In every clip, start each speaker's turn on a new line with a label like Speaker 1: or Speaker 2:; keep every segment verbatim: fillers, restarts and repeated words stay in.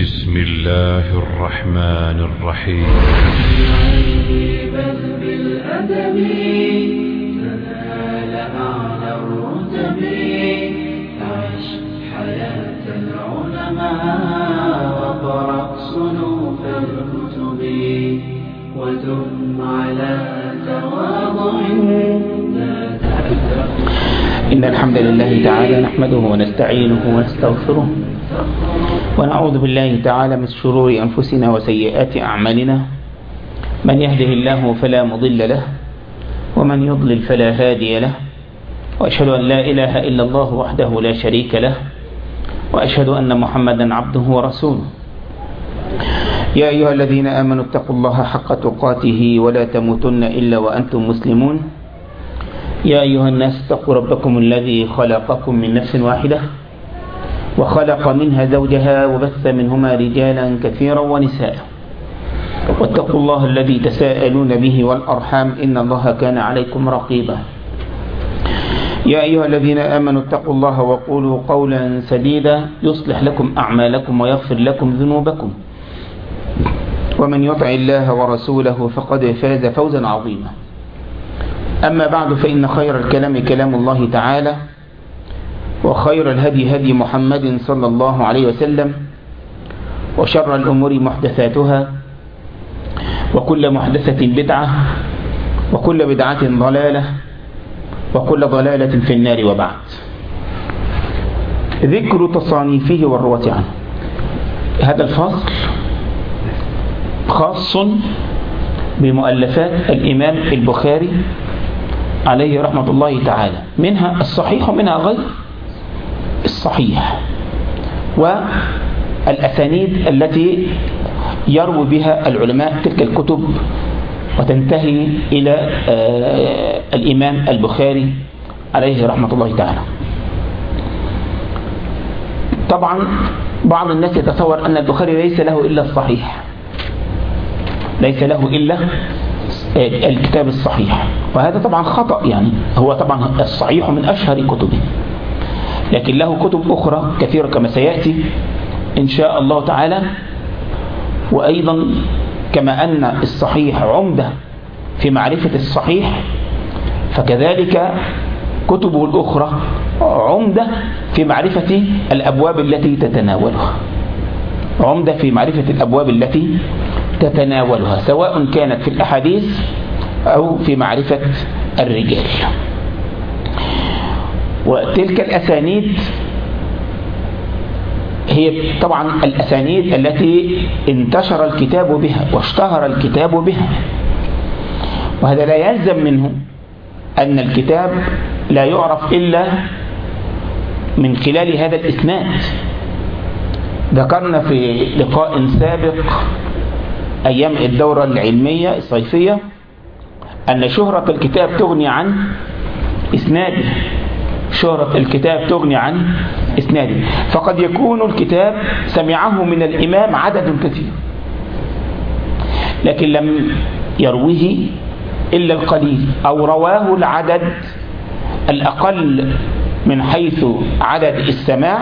Speaker 1: بسم الله الرحمن الرحيم.
Speaker 2: بل بالأدب تنال أعلى الرتب، عش حياة العلماء وقرأ صنوف الكتب، ودم على تواضع لا تعذر.
Speaker 3: إن الحمد لله تعالى نحمده ونستعينه ونستغفره، ونعوذ بالله تعالى من شرور أنفسنا وسيئات أعمالنا. من يهده الله فلا مضل له، ومن يضلل فلا هادي له، وأشهد أن لا إله إلا الله وحده لا شريك له، وأشهد أن محمدا عبده ورسوله. يا أيها الذين آمنوا اتقوا الله حق تقاته ولا تموتن إلا وأنتم مسلمون. يا أيها الناس اتقوا ربكم الذي خلقكم من نفس واحدة، وخلق منها زوجها، وبث منهما رجالا كثيرا ونساء. واتقوا الله الذي تساءلون به والأرحام، إن الله كان عليكم رقيبا. يا أيها الذين آمنوا اتقوا الله وقولوا قولا سديدا يصلح لكم أعمالكم ويغفر لكم ذنوبكم، ومن يطع الله ورسوله فقد فاز فوزا عظيما. أما بعد، فإن خير الكلام كلام الله تعالى، وخير الهدي هدي محمد صلى الله عليه وسلم، وشر الأمور محدثاتها، وكل محدثة بدعة، وكل بدعة ضلالة، وكل ضلالة في النار. وبعد، ذكر تصانيفه والرواة عنه. هذا الفصل خاص بمؤلفات الإمام البخاري عليه رحمة الله تعالى، منها الصحيح ومنها غير الصحيح، والأسانيد التي يروي بها العلماء تلك الكتب وتنتهي إلى الإمام البخاري عليه رحمة الله تعالى. طبعا بعض الناس يتصور أن البخاري ليس له إلا الصحيح، ليس له إلا الكتاب الصحيح، وهذا طبعا خطأ. يعني هو طبعا الصحيح من أشهر كتبه، لكن له كتب أخرى كثيرة كما سيأتي إن شاء الله تعالى. وأيضا كما أن الصحيح عمدة في معرفة الصحيح، فكذلك كتبه الأخرى عمدة في معرفة الأبواب التي تتناولها، عمدة في معرفة الأبواب التي تتناولها، سواء كانت في الأحاديث أو في معرفة الرجال. وتلك الأسانيد هي طبعا الأسانيد التي انتشر الكتاب بها واشتهر الكتاب بها، وهذا لا يلزم منه أن الكتاب لا يعرف إلا من خلال هذا الإسناد. ذكرنا في لقاء سابق أيام الدورة العلمية الصيفية أن شهرة الكتاب تغني عن إسناده، شهرة الكتاب تغني عن إسناده. فقد يكون الكتاب سمعه من الإمام عدد كثير، لكن لم يرويه إلا القليل، أو رواه العدد الأقل من حيث عدد السماع،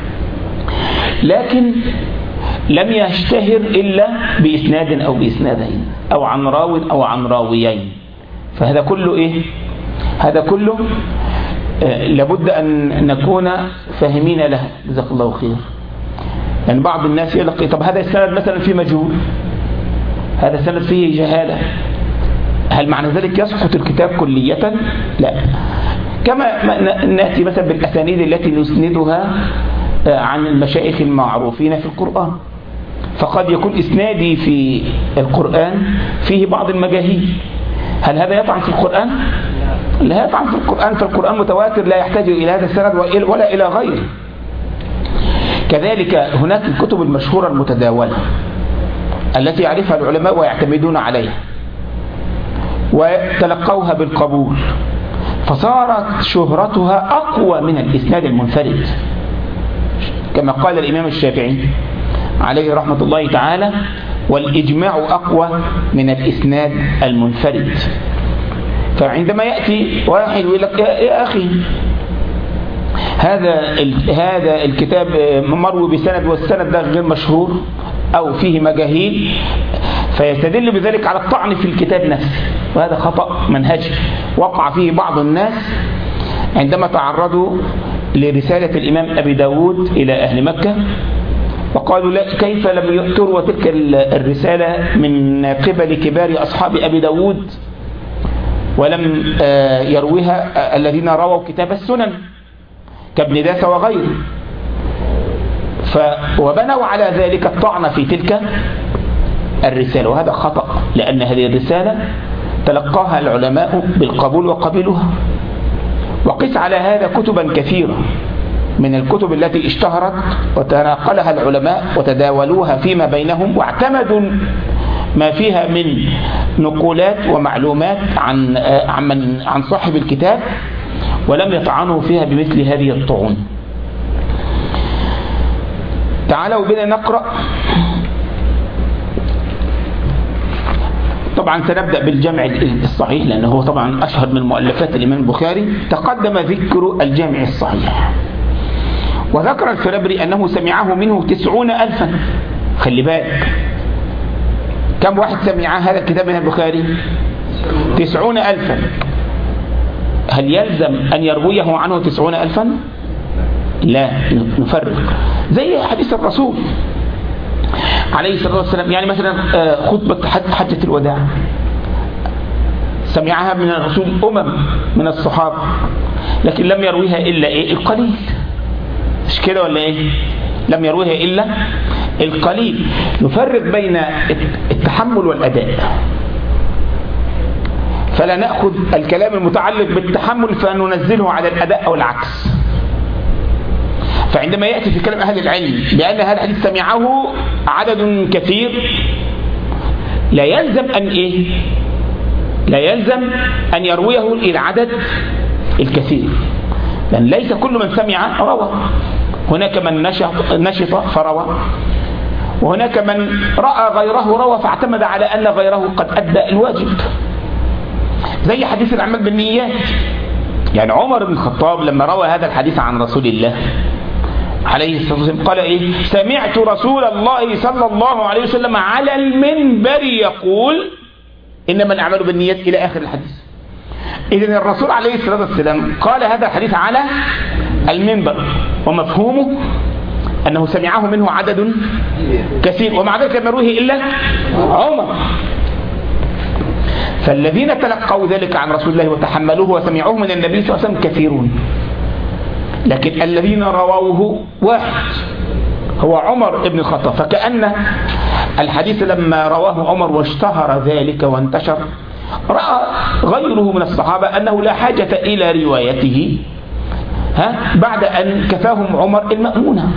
Speaker 3: لكن لم يشتهر إلا بإسناد أو بإسنادين، أو عن راو أو عن راويين. فهذا كله إيه؟ هذا كله آه لابد أن نكون فاهمين له. جزاك الله خير. يعني بعض الناس يقول لك طب هذا السند مثلا فيه مجهول، هذا السند فيه جهالة، هل معنى ذلك يسقط الكتاب كلية؟ لا. كما نأتي مثلا بالأسانيد التي نسندها عن المشايخ المعروفين في القرآن، فقد يكون إسنادي في القرآن فيه بعض المجاهيل، هل هذا يطعن في القرآن؟ لا يطعن في القرآن، فالقرآن متواتر لا يحتاج إلى هذا السند ولا إلى غيره. كذلك هناك الكتب المشهورة المتداولة التي يعرفها العلماء ويعتمدون عليها وتلقوها بالقبول، فصارت شهرتها أقوى من الإسناد المنفرد، كما قال الإمام الشافعي عليه رحمة الله تعالى: والإجماع أقوى من الإسناد المنفرد. فعندما يأتي واحد ويقول لك يا أخي هذا هذا الكتاب مروي بسند والسند ده غير مشهور أو فيه مجاهيل، فيستدل بذلك على الطعن في الكتاب نفسه، وهذا خطأ منهجي وقع فيه بعض الناس عندما تعرضوا لرسالة الإمام أبي داود إلى أهل مكة، وقالوا لا كيف لم تروى تلك الرسالة من قبل كبار أصحاب أبي داود ولم يرويها الذين رووا كتاب السنن كابن داسة وغيره، وبنوا على ذلك الطعن في تلك الرسالة، وهذا خطأ، لأن هذه الرسالة تلقاها العلماء بالقبول وقبلوها. وقس على هذا كتبا كثيرة من الكتب التي اشتهرت وتناقلها العلماء وتداولوها فيما بينهم، واعتمدوا ما فيها من نقولات ومعلومات عن عن عن صاحب الكتاب، ولم يطعنوا فيها بمثل هذه الطعون. تعالوا بنا نقرأ. طبعا سنبدأ بالجامع الصحيح لأنه هو طبعا أشهر من مؤلفات الإمام البخاري. تقدم ذكر الجامع الصحيح، وذكر الفرابري أنه سمعه منه تسعون ألفا. خلي بالك كم واحد سمع هذا الكتاب من البخاري؟ تسعون ألفا. هل يلزم أن يرويه عنه تسعون ألفا؟ لا، نفرق. زي حديث الرسول عليه الصلاة والسلام، يعني مثلا خطبة حجة الوداع سمعها من الرسول أمم من الصحابة، لكن لم يرويها إلا إيه؟ القليل. مش كده ولا إيه؟ لم يرويها إلا القليل. نفرق بين التحمل والأداء، فلا نأخذ الكلام المتعلق بالتحمل فننزله على الأداء أو العكس. فعندما يأتي في كلام أهل العلم بأن هذا الحديث سمعه عدد كثير، لا يلزم أن إيه؟ لا يلزم أن يرويه إلى عدد الكثير، لأن ليس كل من سمع روى. هناك من نشط, نشط فروى، وهناك من رأى غيره روى فاعتمد على أن غيره قد أدى الواجب. زي حديث الأعمال بالنيات، يعني عمر بن الخطاب لما روى هذا الحديث عن رسول الله عليه الصلاة والسلام قال إيه؟ سمعت رسول الله صلى الله عليه وسلم على المنبر يقول إنما الأعمال بالنيات إلى آخر الحديث. إذن الرسول عليه الصلاة والسلام قال هذا الحديث على المنبر، ومفهومه أنه سمعه منه عدد كثير، ومع ذلك لم يروه إلا عمر. فالذين تلقوا ذلك عن رسول الله وتحملوه وسمعوه من النبي صلى الله عليه وسلم كثيرون، لكن الذين رووه واحد هو عمر بن الخطاب. فكأن الحديث لما رواه عمر واشتهر ذلك وانتشر، رأى غيره من الصحابة أنه لا حاجة إلى روايته ها بعد أن كفاهم عمر المأمونة،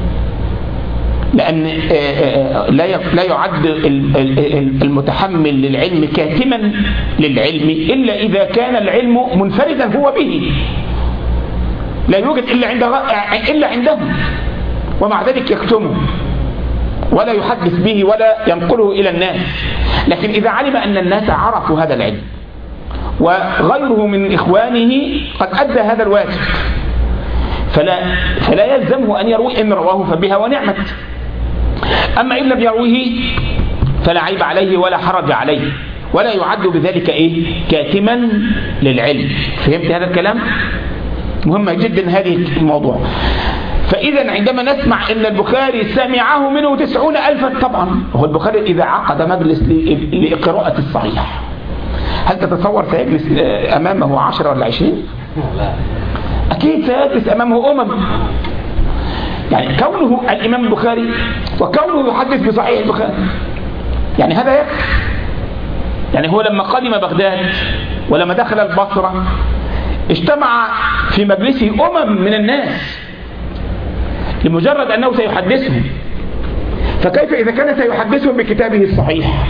Speaker 3: لأن لا يعد المتحمل للعلم كاتما للعلم إلا إذا كان العلم منفردا هو به، لا يوجد إلا عند إلا عندهم، ومع ذلك يكتمه ولا يحدث به ولا ينقله إلى الناس. لكن إذا علم أن الناس عرفوا هذا العلم وغيره من إخوانه قد أدى هذا الواجب، فلا, فلا يلزمه أن يروي. إن رواه فبها ونعمت، أما إن لم يرويه فلا عيب عليه ولا حرج عليه، ولا يعد بذلك إيه؟ كاتما للعلم. فهمت هذا الكلام؟ مهم جدا هذه الموضوع. فإذا عندما نسمع أن البخاري سمعه منه تسعون ألفا، طبعا هو البخاري إذا عقد مجلس لقراءة الصحيح، هل تتصور سيجلس أمامه عشرة ولا عشرين؟ أكيد سيجلس أمامه أمم. يعني كونه الإمام البخاري وكونه يحدث بصحيح البخاري، يعني هذا يكفي. يعني هو لما قدم بغداد ولما دخل البصرة اجتمع في مجلسه أمم من الناس لمجرد أنه سيحدثهم، فكيف إذا كان سيحدثهم بكتابه الصحيح؟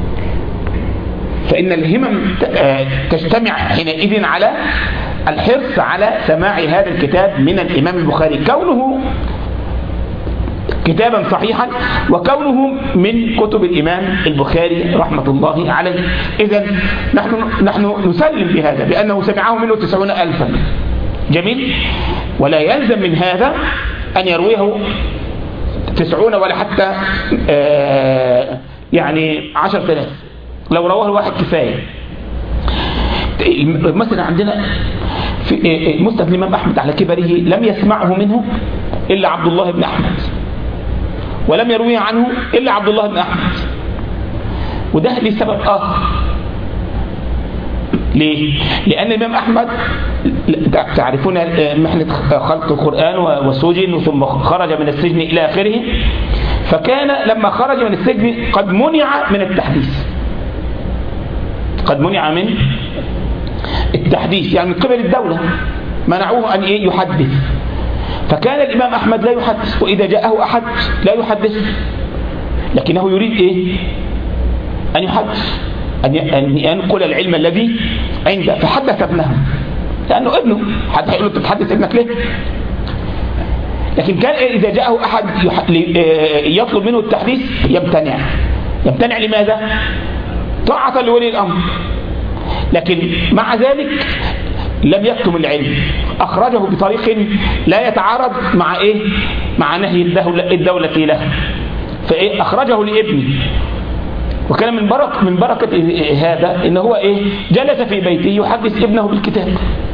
Speaker 3: فإن الهمم تجتمع حينئذ على الحرص على سماع هذا الكتاب من الإمام البخاري، كونه كتابا صحيحا وكونه من كتب الإمام البخاري رحمة الله عليه. إذن نحن, نحن نسلم بهذا بأنه سمعه منه تسعون ألفا، جميل. ولا يلزم من هذا أن يرويه تسعون ولا حتى آه يعني عشر ثلاث، لو رواه الواحد كفاية. مثلا عندنا في مسند الإمام أحمد على كبره لم يسمعه منه إلا عبد الله بن أحمد، ولم يرويه عنه إلا عبد الله بن أحمد. وده لسبب آخر. ليه؟ لأن الإمام أحمد تعرفون محنة خلق القرآن وسجن ثم خرج من السجن إلى آخره، فكان لما خرج من السجن قد منع من التحديث، قد منع من التحديث يعني من قبل الدولة، منعوه أن يحدث. فكان الإمام أحمد لا يحدث، وإذا جاءه أحد لا يحدث، لكنه يريد إيه؟ أن يحدث، أن ينقل العلم الذي عنده. فحدث ابنه لأنه ابنه، حد هيقول له تتحدث ابنك ليه؟ لكن كان إذا جاءه أحد يطلب منه التحديث يمتنع. يمتنع لماذا؟ طاعة لولي الأمر. لكن مع ذلك لم يكتم العلم، أخرجه بطريق لا يتعارض مع إيه؟ مع نهي الدولة, الدولة له. فإيه؟ أخرجه لابنه. وكان من بركة من بركة هذا إن هو إيه؟ جلس في بيته يحدث ابنه بالكتاب،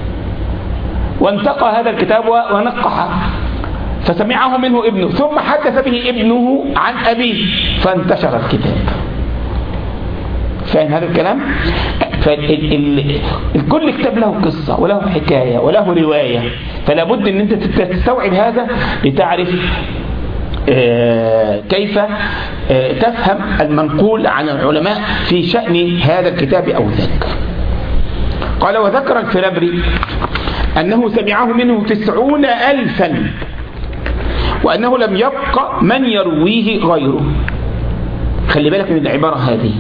Speaker 3: وانتقى هذا الكتاب ونقحه، فسمعه منه ابنه، ثم حدث به ابنه عن أبيه فانتشر الكتاب. فاهم هذا الكلام؟ فكل كتاب له قصة وله حكاية وله رواية، فلا بد ان انت تستوعب هذا لتعرف كيف تفهم المنقول عن العلماء في شأن هذا الكتاب أو ذاك. قال: وذكر الفرابري أنه سمعه منه تسعون ألفا، وأنه لم يبق من يرويه غيره. خلي بالك من العبارة هذه،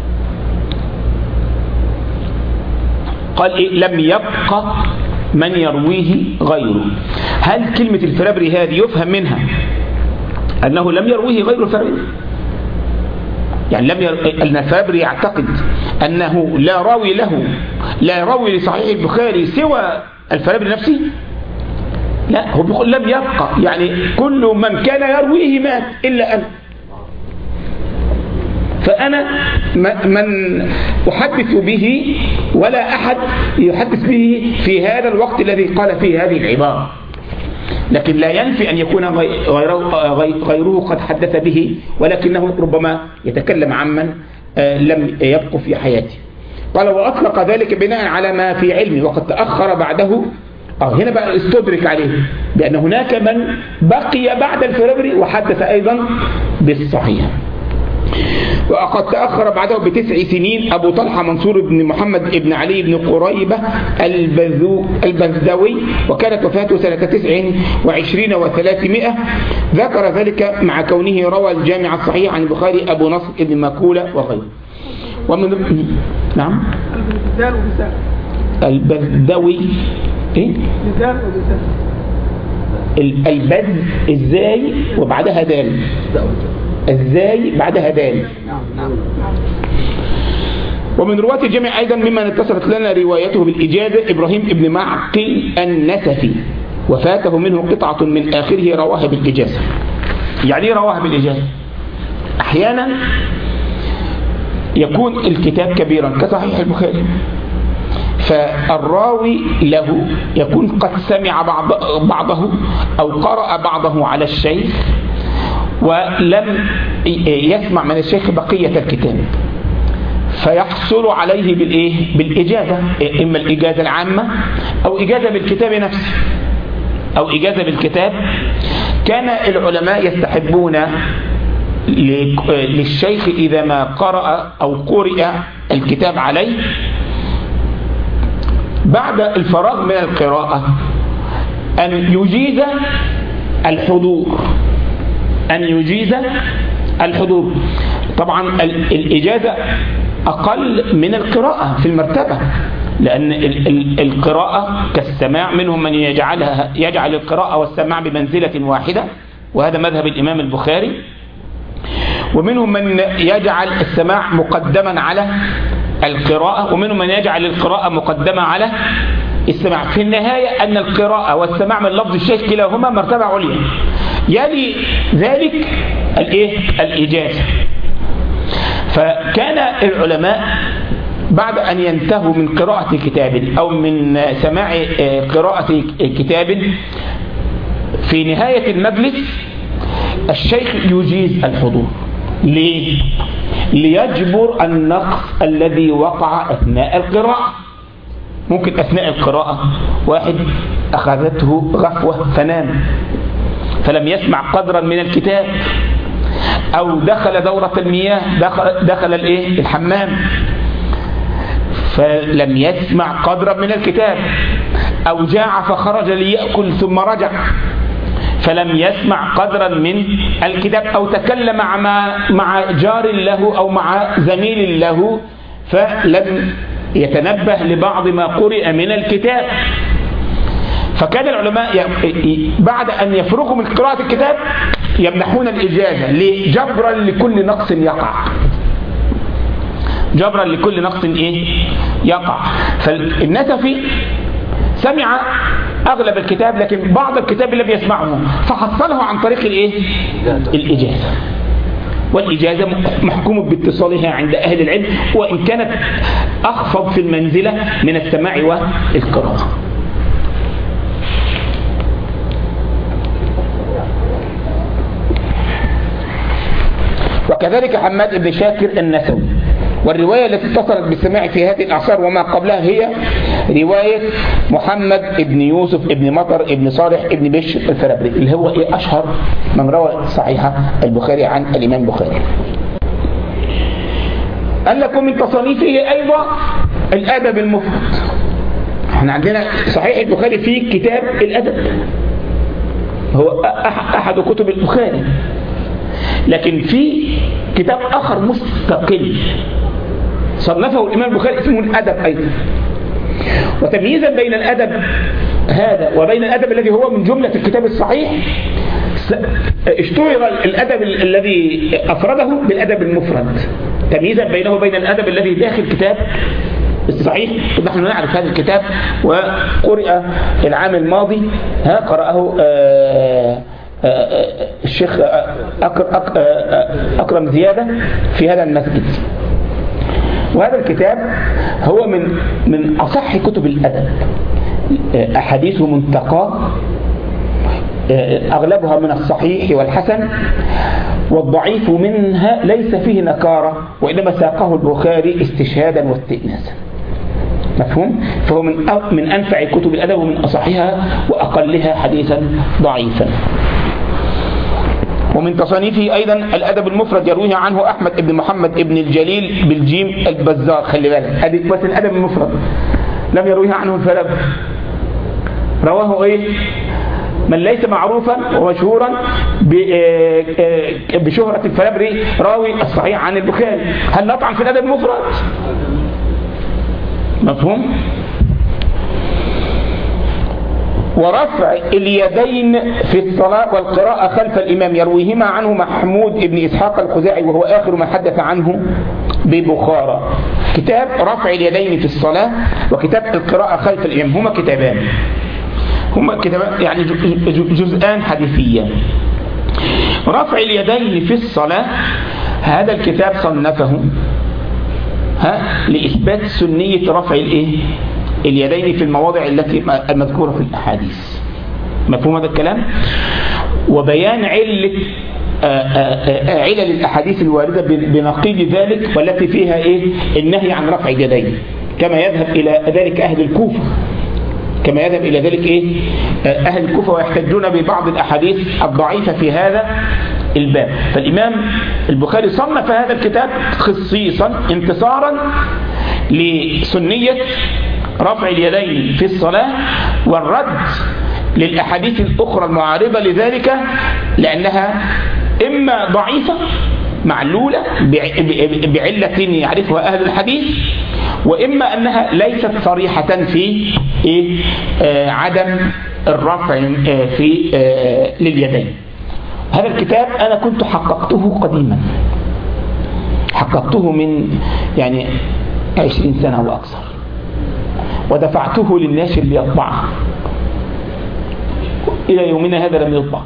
Speaker 3: قال إيه؟ لم يبق من يرويه غيره. هل كلمة الفرابري هذه يفهم منها أنه لم يرويه غير الفرابري؟ يعني لم ير... أن الفرابري يعتقد أنه لا راوي له، لا راوي لصحيح البخاري سوى الفرابري نفسه؟ لا، هو بيقول لم يبقى، يعني كل من كان يرويه مات إلا أنا. فأنا من أحدث به ولا أحد يحدث به في هذا الوقت الذي قال فيه هذه العبارة. لكن لا ينفي أن يكون غيره, غيره قد حدث به، ولكنه ربما يتكلم عمن لم يبقى في حياته. قال: وأطلق ذلك بناء على ما في علمه وقد تأخر بعده. آه هنا بقى استدرك عليه بأن هناك من بقي بعد الفرابري وحدث أيضا بالصحيح. وقد تأخر بعده بتسع سنين أبو طلحة منصور بن محمد بن علي بن قريبة البزدوي، وكانت وفاته سنة تسع وعشرين وثلاثمائة. ذكر ذلك مع كونه روى الجامع الصحيح عن البخاري أبو نصر بن مكولة وغيره. ومن نعم البزدوي إيه؟ البز ازاي وبعدها دال، ازاي بعدها دال. ومن رواة الجامع أيضا ممن اتصلت لنا روايته بالإجازة إبراهيم ابن معقل النسفي، وفاته منه قطعة من آخره رواها بالإجازة. يعني رواها بالإجازة؟ أحيانا يكون الكتاب كبيرا كصحيح البخاري، فالراوي له يكون قد سمع بعض بعضه أو قرأ بعضه على الشيخ ولم يسمع من الشيخ بقية الكتاب، فيحصل عليه بالإيه؟ بالإجازة، إما الإجازة العامة أو إجازة بالكتاب نفسه أو إجازة بالكتاب. كان العلماء يستحبون للشيخ إذا ما قرأ أو قرئ الكتاب عليه بعد الفراغ من القراءة أن يجيز الحضور، أن يجيز الحضور. طبعا الإجازة أقل من القراءة في المرتبة، لأن القراءة كالسماع، منهم من يجعلها يجعل القراءة والسماع بمنزلة واحدة، وهذا مذهب الإمام البخاري. ومنهم من يجعل السماع مقدما على القراءة، ومنهم من يجعل القراءة مقدمة على السماع. في النهاية أن القراءة والسماع من لفظ الشيخ كلاهما مرتبة عليا، يلي ذلك الإيه؟ الإجازة. فكان العلماء بعد أن ينتهوا من قراءة كتاب أو من سماع قراءة كتاب في نهاية المجلس الشيخ يجيز الحضور. ليه؟ ليجبر النقص الذي وقع أثناء القراءة. ممكن أثناء القراءة واحد أخذته غفوة فنام فلم يسمع قدرا من الكتاب، أو دخل دورة المياه، دخل, دخل الإيه؟ الحمام فلم يسمع قدرا من الكتاب، أو جاع فخرج ليأكل ثم رجع فلم يسمع قدرا من الكتاب، أو تكلم مع مع جار له أو مع زميل له فلم يتنبه لبعض ما قرئ من الكتاب. فكان العلماء بعد أن يفرغوا من قراءة الكتاب يمنحون الإجازة لجبرا لكل نقص يقع، جبرا لكل نقص إيه؟ يقع. فالنسفي سمع أغلب الكتاب لكن بعض الكتاب لم يسمعه فحصله عن طريق الإيه؟ الإجازة. والإجازة محكومة باتصالها عند أهل العلم وإن كانت أخفض في المنزلة من السماع والقراءة. وكذلك حماد بن شاكر النسوي. والرواية التي اتصلت بالسماع في هذه الأعصار وما قبلها هي رواية محمد بن يوسف بن مطر بن صالح بن بشر الفرابري اللي هو إيه أشهر من روى صحيحة البخاري عن الإمام البخاري. قال لكم من تصانيفه أيضا الأدب المفرد. احنا عندنا صحيح البخاري فيه كتاب الأدب هو أحد كتب البخاري، لكن في كتاب آخر مستقل صنفه الإمام البخاري اسمه الأدب أيضا. وتمييزا بين الأدب هذا وبين الأدب الذي هو من جملة الكتاب الصحيح اشتهر الأدب الذي أفرده بالأدب المفرد، تمييزا بينه وبين الأدب الذي داخل كتاب الصحيح. ونحن نعرف هذا الكتاب وقرئ العام الماضي، ها قرأه آه الشيخ أكرم زيادة في هذا المسجد. وهذا الكتاب هو من من أصح كتب الأدب، أحاديثه منتقى أغلبها من الصحيح والحسن، والضعيف منها ليس فيه نكارة وإنما ساقه البخاري استشهادا واستئناسا. مفهوم؟ فهو من من أنفع كتب الأدب ومن أصحها وأقلها حديثا ضعيفا. ومن تصانيفه أيضا الأدب المفرد يرويه عنه أحمد بن محمد بن الجليل بالجيم البزار. خلي بالك بس الأدب المفرد لم يرويه عنه الفلابري، رواه إيه؟ من ليس معروفا ومشهورا بشهرة الفلابري راوي الصحيح عن البخاري. هل نطعن في الأدب المفرد؟ مفهوم؟ ورفع اليدين في الصلاة والقراءة خلف الإمام يرويهما عنه محمود بن إسحاق الخزاعي وهو آخر ما حدث عنه ببخارى. كتاب رفع اليدين في الصلاة وكتاب القراءة خلف الإمام هما كتابان، هما كتابان يعني جزءان حديثيان. رفع اليدين في الصلاة هذا الكتاب صنفه ها لإثبات سنية رفع الإيه؟ اليدين في المواضع التي المذكورة في الأحاديث. مفهوم هذا الكلام؟ وبيان علة علل الأحاديث الواردة بنقيض ذلك والتي فيها إيه؟ النهي عن رفع اليدين، كما يذهب إلى ذلك أهل الكوفة، كما يذهب إلى ذلك إيه؟ أهل الكوفة ويحتجون ببعض الأحاديث الضعيفة في هذا الباب. فالإمام البخاري صنف هذا الكتاب خصيصا انتصارا لسنية رفع اليدين في الصلاة والرد للأحاديث الأخرى المعارضة لذلك، لأنها إما ضعيفة معلولة بعلة يعرفها أهل الحديث، وإما أنها ليست صريحة في إيه؟ آه عدم الرفع آه في آه لليدين. هذا الكتاب أنا كنت حققته قديما، حققته من يعني عشرين سنة وأكثر، ودفعته للناشر ليطبعه، إلى يومنا هذا لم يطبع.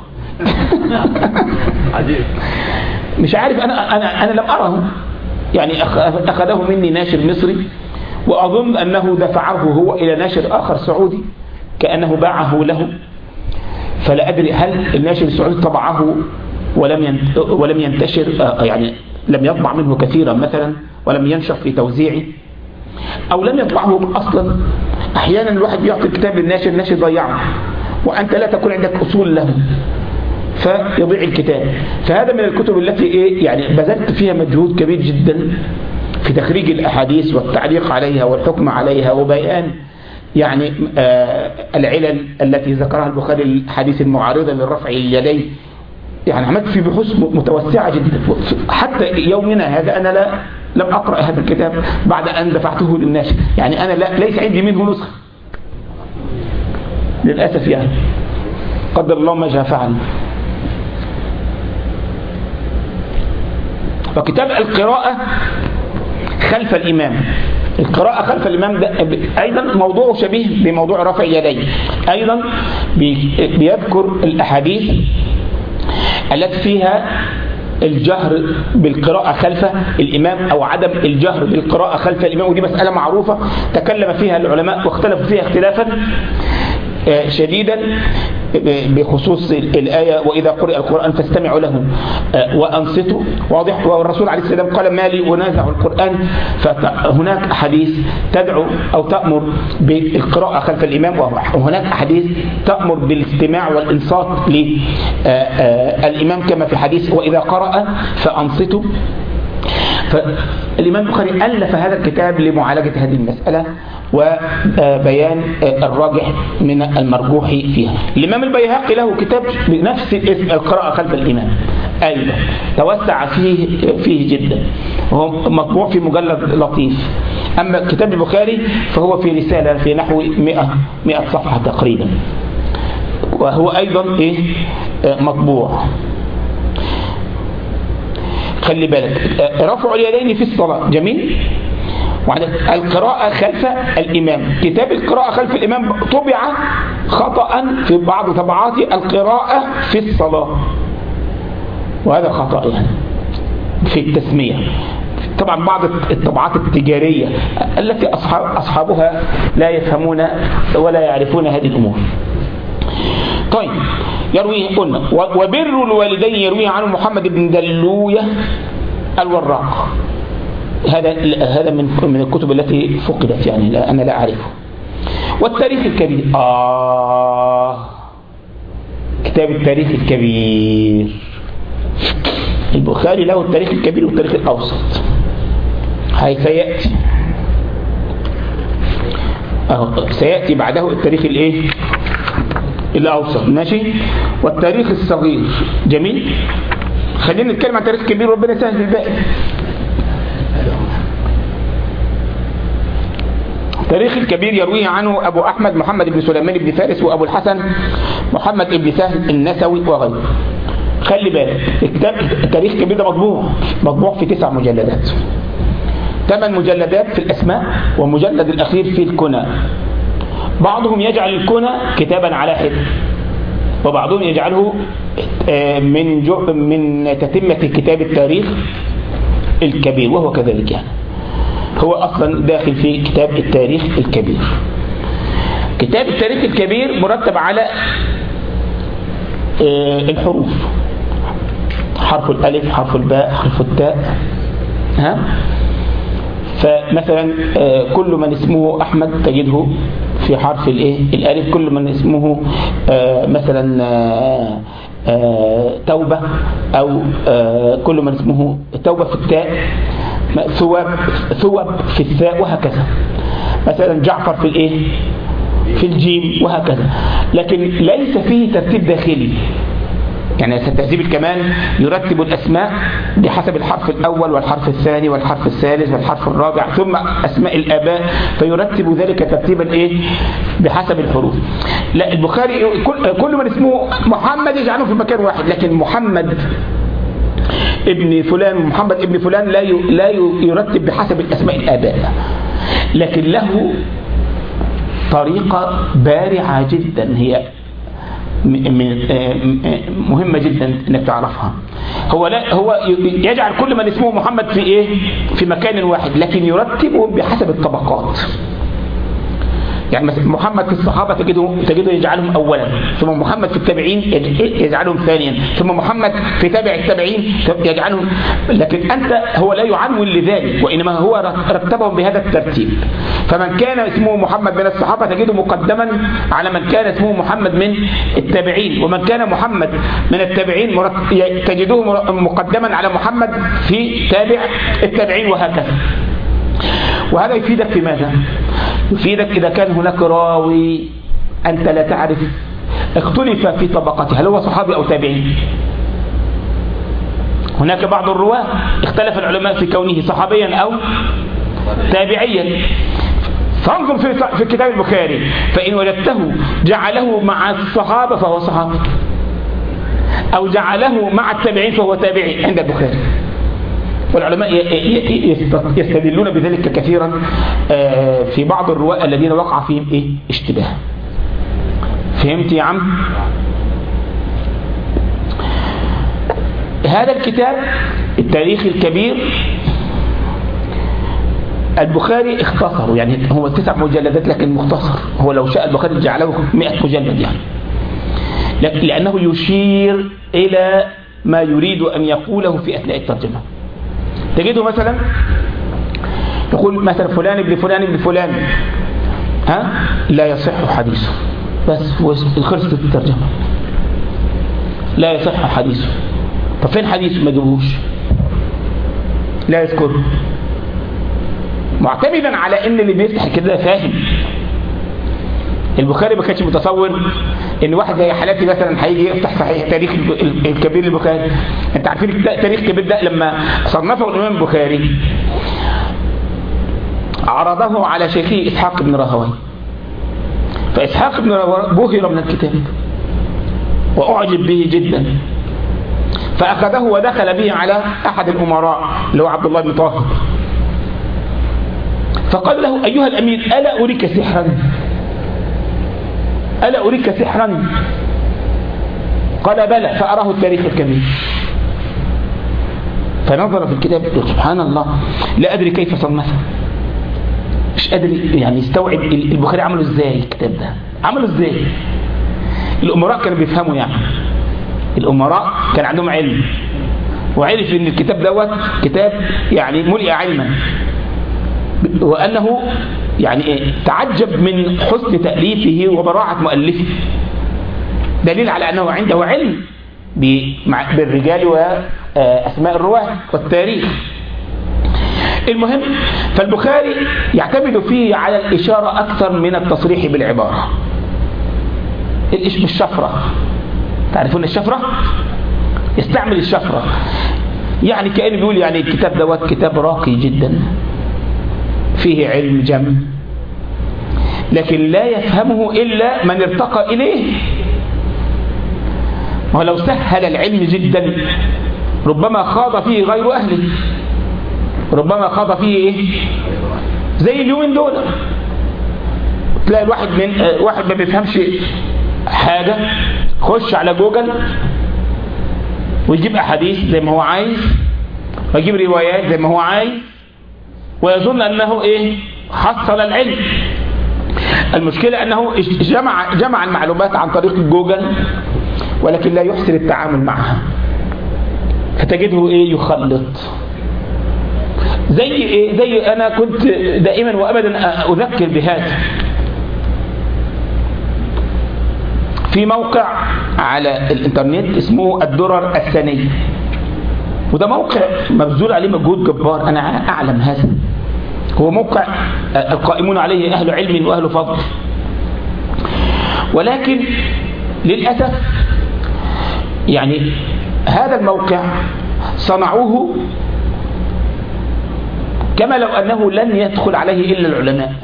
Speaker 3: مش عارف، أنا أنا أنا لم أره، يعني أخذه مني ناشر مصري، وأظن أنه دفعه هو إلى ناشر آخر سعودي كأنه باعه له، فلا أدري هل الناشر السعودي طبعه ولم ولم ينتشر، يعني لم يطبع منه كثيرا مثلا، ولم ينشر في توزيعه، أو لم يطبعه أصلا. أحيانا الواحد بيعطي الكتاب للناشر، الناشر ضيعه وأنت لا تكون عندك أصول له فيضيع الكتاب. فهذا من الكتب التي إيه يعني بذلت فيها مجهود كبير جدا في تخريج الأحاديث والتعليق عليها والحكم عليها وبيان يعني آه العلل التي ذكرها البخاري، الحديث المعارضة للرفع اليدين. يعني عملت في بحوث متوسعة جدا. حتى يومنا هذا أنا لا لم أقرأ هذا الكتاب بعد أن دفعته للناشر، يعني أنا لا ليس عندي منه نسخة للأسف، يعني قدر الله ما جاء فعل. وكتاب القراءة خلف الإمام، القراءة خلف الإمام ده أيضا موضوع شبيه بموضوع رفع اليدين، أيضا بيذكر الأحاديث التي فيها الجهر بالقراءة خلف الإمام أو عدم الجهر بالقراءة خلف الإمام، ودي مسألة معروفة تكلم فيها العلماء واختلفوا فيها اختلافا شديدا بخصوص الآية وإذا قرئ القرآن فاستمعوا له وأنصتوا، واضح. والرسول عليه السلام قال ما لي أنازع القرآن، فهناك أحاديث تدعو أو تأمر بالقراءة خلف الإمام، وهناك أحاديث تأمر بالاستماع والإنصات للإمام كما في حديث وإذا قرأ فأنصتوا. فالإمام البخاري ألف هذا الكتاب لمعالجة هذه المسألة وبيان الراجح من المرجوح فيها. الإمام البيهقي له كتاب بنفس الاسم القراءة خلف الإمام، أيضا توسع فيه فيه جدا، وهو مطبوع في مجلد لطيف. أما كتاب البخاري فهو في رسالة في نحو مئة صفحة تقريبا، وهو أيضا إيه مطبوع. خلي بالك، رفع اليدين في الصلاة جميل، القراءة خلف الإمام. كتاب القراءة خلف الإمام طبع خطأ في بعض طبعات القراءة في الصلاة، وهذا خطأ يعني في التسمية. طبعا بعض الطبعات التجارية التي أصحاب أصحابها لا يفهمون ولا يعرفون هذه الأمور. طيب، يرويه قلنا وبر الوالدين يرويه عنه محمد بن دلوية الوراق. هذا هذا من من الكتب التي فقدت، يعني لا أنا لا أعرفه. والتاريخ الكبير، آه كتاب التاريخ الكبير. البخاري له التاريخ الكبير والتاريخ الأوسط، هاي سيأتي أهو سيأتي بعده التاريخ الإيه الأوسط، ماشي. والتاريخ الصغير جميل. خلينا نتكلم عن التاريخ الكبير وربنا يسهل الباقي. التاريخ الكبير يرويه عنه أبو أحمد محمد بن سليمان بن فارس، وأبو الحسن محمد بن سهل النسوي وغيره. خلي بالك، الكتاب التاريخ الكبير ده مطبوع مطبوع في تسع مجلدات، ثمان مجلدات في الأسماء ومجلد الأخير في الكنى. بعضهم يجعل الكنى كتابا على حد، وبعضهم يجعله من من تتمة كتاب التاريخ الكبير، وهو كذلك يعني هو أصلا داخل في كتاب التاريخ الكبير. كتاب التاريخ الكبير مرتب على الحروف، حرف الألف، حرف الباء، حرف التاء، ها. فمثلا كل من اسمه أحمد تجده في حرف الايه الألف، كل من اسمه مثلا توبة أو كل من اسمه توبة في التاء، ثواب ثوب في الثاء، وهكذا. مثلا جعفر في الايه في الجيم، وهكذا. لكن ليس فيه ترتيب داخلي، يعني تهذيب الكمال يرتب الأسماء بحسب الحرف الأول والحرف الثاني والحرف الثالث والحرف الرابع، ثم أسماء الآباء، فيرتب ذلك ترتيبا إيه بحسب الحروف. لا، البخاري كل, كل من اسمه محمد يجعله في مكان واحد، لكن محمد ابن فلان محمد ابن فلان لا لا يرتب بحسب الأسماء الآباء، لكن له طريقة بارعة جدا، هي مهمة جدا انك تعرفها. هو لا هو يجعل كل من اسمه محمد في ايه في مكان واحد، لكن يرتبهم بحسب الطبقات. يعني مثلا محمد في الصحابة تجده تجده يجعلهم أولا، ثم محمد في التابعين يجعلهم ثانيا، ثم محمد في تابع التابعين يجعلهم. لكن أنت هو لا يعنون لذلك، وإنما هو رتبهم بهذا الترتيب. فمن كان اسمه محمد من الصحابة تجده مقدما على من كان اسمه محمد من التابعين، ومن كان محمد من التابعين تجده مقدما على محمد في تابع التابعين، وهكذا. وهذا يفيدك في ماذا؟ يفيدك إذا كان هناك راوي أنت لا تعرف اختلف في طبقته، هل هو صحابي أو تابعي؟ هناك بعض الرواة اختلف العلماء في كونه صحابيا أو تابعيا. فانظر في في كتاب البخاري، فإن وجدته جعله مع الصحابة فهو صحابي، أو جعله مع التابعين فهو تابعي عند البخاري. والعلماء يستدلون بذلك كثيرا في بعض الرواة الذين وقع فيهم ايه اشتباه. فهمت يا عم؟ هذا الكتاب التاريخ الكبير البخاري اختصره، يعني هو تسع مجلدات لكن مختصر. هو لو شاء البخاري جعله مئة مجلد يعني، لأنه يشير إلى ما يريد أن يقوله في أثناء الترجمة. تجده مثلا يقول مثلا فلان ابن فلان ابن فلان ها لا يصح حديثه، بس خلصت الترجمة، لا يصح حديثه. طب فين حديثه؟ ما جابوش، لا يذكره، معتمدا على ان اللي بيفتح كده فاهم. البخاري ما كانش متصور ان واحد زي حالاتي مثلا هيجي يفتح صحيح تاريخ الكبير البخاري. انت عارفين التاريخ الكبير ده لما صنفه الامام البخاري عرضه على شيخه اسحاق بن راهويه، فاسحاق بن راهويه بهر من الكتاب واعجب به جدا، فاخذه ودخل به على احد الامراء اللي هو عبد الله بن طاهر، فقال له ايها الامير الا اريك سحرا؟ ألا أريك سحرا؟ قال بلى، فأراه التاريخ الكبير. فنظر في الكتاب سبحان الله لا أدري كيف صنفه، مش أدري يعني يستوعب البخاري عمله إزاي. الكتاب ده عمله إزاي؟ الأمراء كانوا بيفهموا، يعني الأمراء كان عندهم علم، وعرف إن الكتاب دوت كتاب يعني ملئ علما، وأنه يعني تعجب من حسن تأليفه وبراعة مؤلفه، دليل على أنه عنده علم بالرجال وأسماء الرواة والتاريخ. المهم، فالبخاري يعتمد فيه على الإشارة أكثر من التصريح بالعبارة. الشفرة، تعرفون الشفرة؟ يستعمل الشفرة، يعني كأنه بيقول يعني الكتاب دوت كتاب راقي جدا فيه علم جم، لكن لا يفهمه إلا من ارتقى إليه. ولو سهل العلم جدا ربما خاض فيه غير أهله، ربما خاض فيه إيه؟ زي اليومين دول تلاقي الواحد من واحد ما بيفهمش حاجة خش على جوجل ويجيب أحاديث زي ما هو عايز، ويجيب روايات زي ما هو عايز، ويظن أنه إيه؟ حصل العلم. المشكلة أنه جمع جمع المعلومات عن طريق جوجل، ولكن لا يحسن التعامل معها، فتجده إيه؟ يخلط. زي إيه؟ زي أنا كنت دائما وأبدا أذكر بهذا. في موقع على الإنترنت اسمه الدرر الثانية، وده موقع مبذول عليه مجهود جبار، أنا أعلم هذا. هو موقع القائمون عليه أهل علم وأهل فضل، ولكن للأسف يعني هذا الموقع صنعوه كما لو أنه لن يدخل عليه إلا العلماء،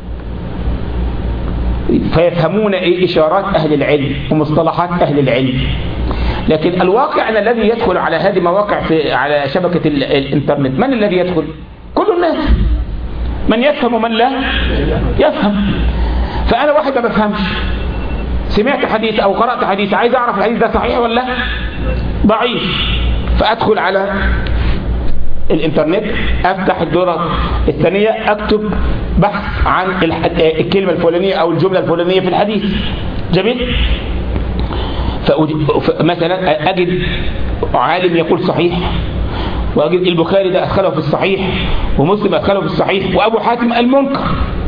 Speaker 3: فيفهمون إيه؟ إشارات أهل العلم ومصطلحات أهل العلم. لكن الواقع أن الذي يدخل على هذه المواقع في على شبكة الإنترنت من الذي يدخل؟ كل الناس، من يفهم ومن لا يفهم. فأنا واحد ما بفهمش، سمعت حديث أو قرأت حديث، عايز أعرف الحديث ده صحيح ولا ضعيف، فأدخل على الإنترنت، أفتح الدورة الثانية، أكتب بحث عن الكلمة الفلانية أو الجملة الفلانية في الحديث. جميل. فمثلا أجد عالم يقول صحيح، وأجد البخاري ده أدخله في الصحيح، ومسلم أدخله في الصحيح، وأبو حاتم المنكر.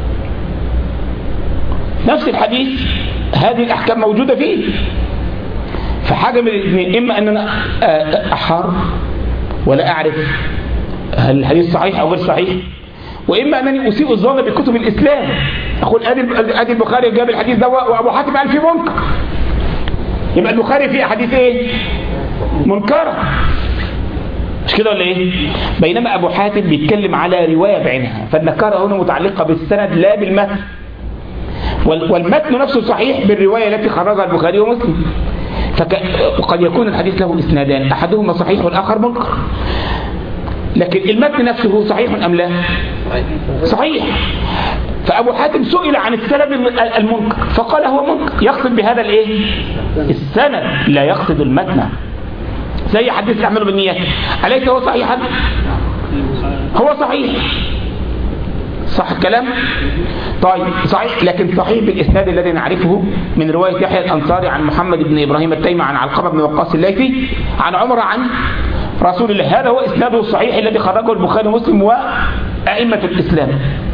Speaker 3: نفس الحديث هذه الأحكام موجودة فيه. فحاجة من الاثنين، إما أن أنا أحار ولا أعرف هل الحديث صحيح أو غير صحيح، وإما أنني أسيء الظن بكتب الإسلام، أقول أدي البخاري جاب الحديث ده وأبو حاتم قال فيه منكر، يبقى البخاري فيه أحاديث إيه؟ منكرة، مش كده ولا إيه؟ بينما أبو حاتم بيتكلم على رواية بعينها، فالنكارة هنا متعلقة بالسند لا بالمتن، والمتن نفسه صحيح بالرواية التي خرجها البخاري ومسلم. فقد يكون الحديث له اسنادان، أحدهما صحيح والآخر منكر، لكن المتن نفسه صحيح أم لا؟ صحيح. فأبو حاتم سئل عن السند المنكر فقال هو منكر، يقصد بهذا الايه؟ السند، لا يقصد المتن. زي حديث الأعمال بالنيات، أليس هو صحيحا؟ هو صحيح، صح الكلام؟ طيب صحيح، لكن صحيح بالإسناد الذي نعرفه من رواية يحيى الأنصاري عن محمد بن إبراهيم التيمي عن علقمة بن وقاص الليثي عن عمر عن رسول الله. هذا هو إسناده الصحيح الذي خرجه البخاري ومسلم وأئمة الإسلام.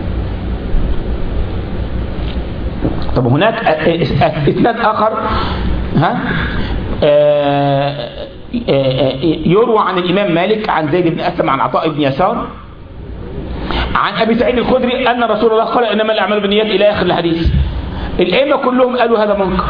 Speaker 3: طب هناك إسناد آخر ها آه آه يروى عن الإمام مالك عن زيد بن أسلم عن عطاء بن يسار عن أبي سعيد الخدري أن رسول الله قال إنما الأعمال بالنيات إلى آخر الحديث. الأئمة كلهم قالوا هذا منكر،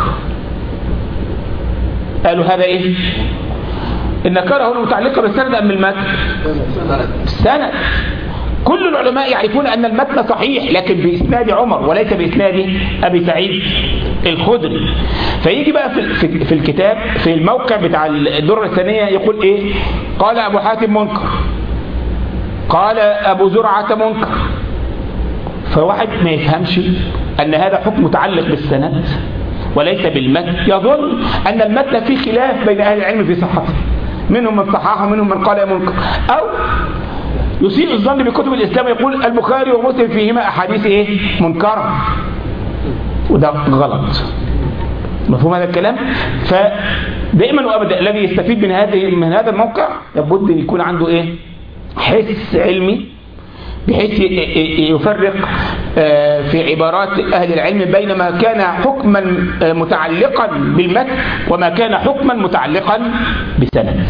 Speaker 3: قالوا هذا إيه؟ النكارة هنا متعلقة بالسند أم بالمتن؟ السند. كل العلماء يعرفون أن المتن صحيح، لكن بإسناد عمر وليس بإسناد أبي سعيد الخدري. فيجي بقى في, في الكتاب في الموقع بتاع الدرة الثانية يقول إيه؟ قال أبو حاتم منكر، قال أبو زرعة منكر. فواحد ما يفهمش أن هذا حكم متعلق بالسند وليس بالمتن، يظن أن المتن فيه خلاف بين أهل العلم في صحته، منهم من صححه ومنهم من قال منكر، أو يسيء الظن بكتب الإسلام يقول البخاري ومسلم فيهما أحاديث إيه؟ منكرة، وده غلط. مفهوم هذا الكلام؟ فدائما وأبدا الذي يستفيد من هذه من هذا الموقع لابد أن يكون عنده إيه؟ حس علمي، بحيث يفرق في عبارات أهل العلم بين ما كان حكما متعلقا بالمتن وما كان حكما متعلقا بسند.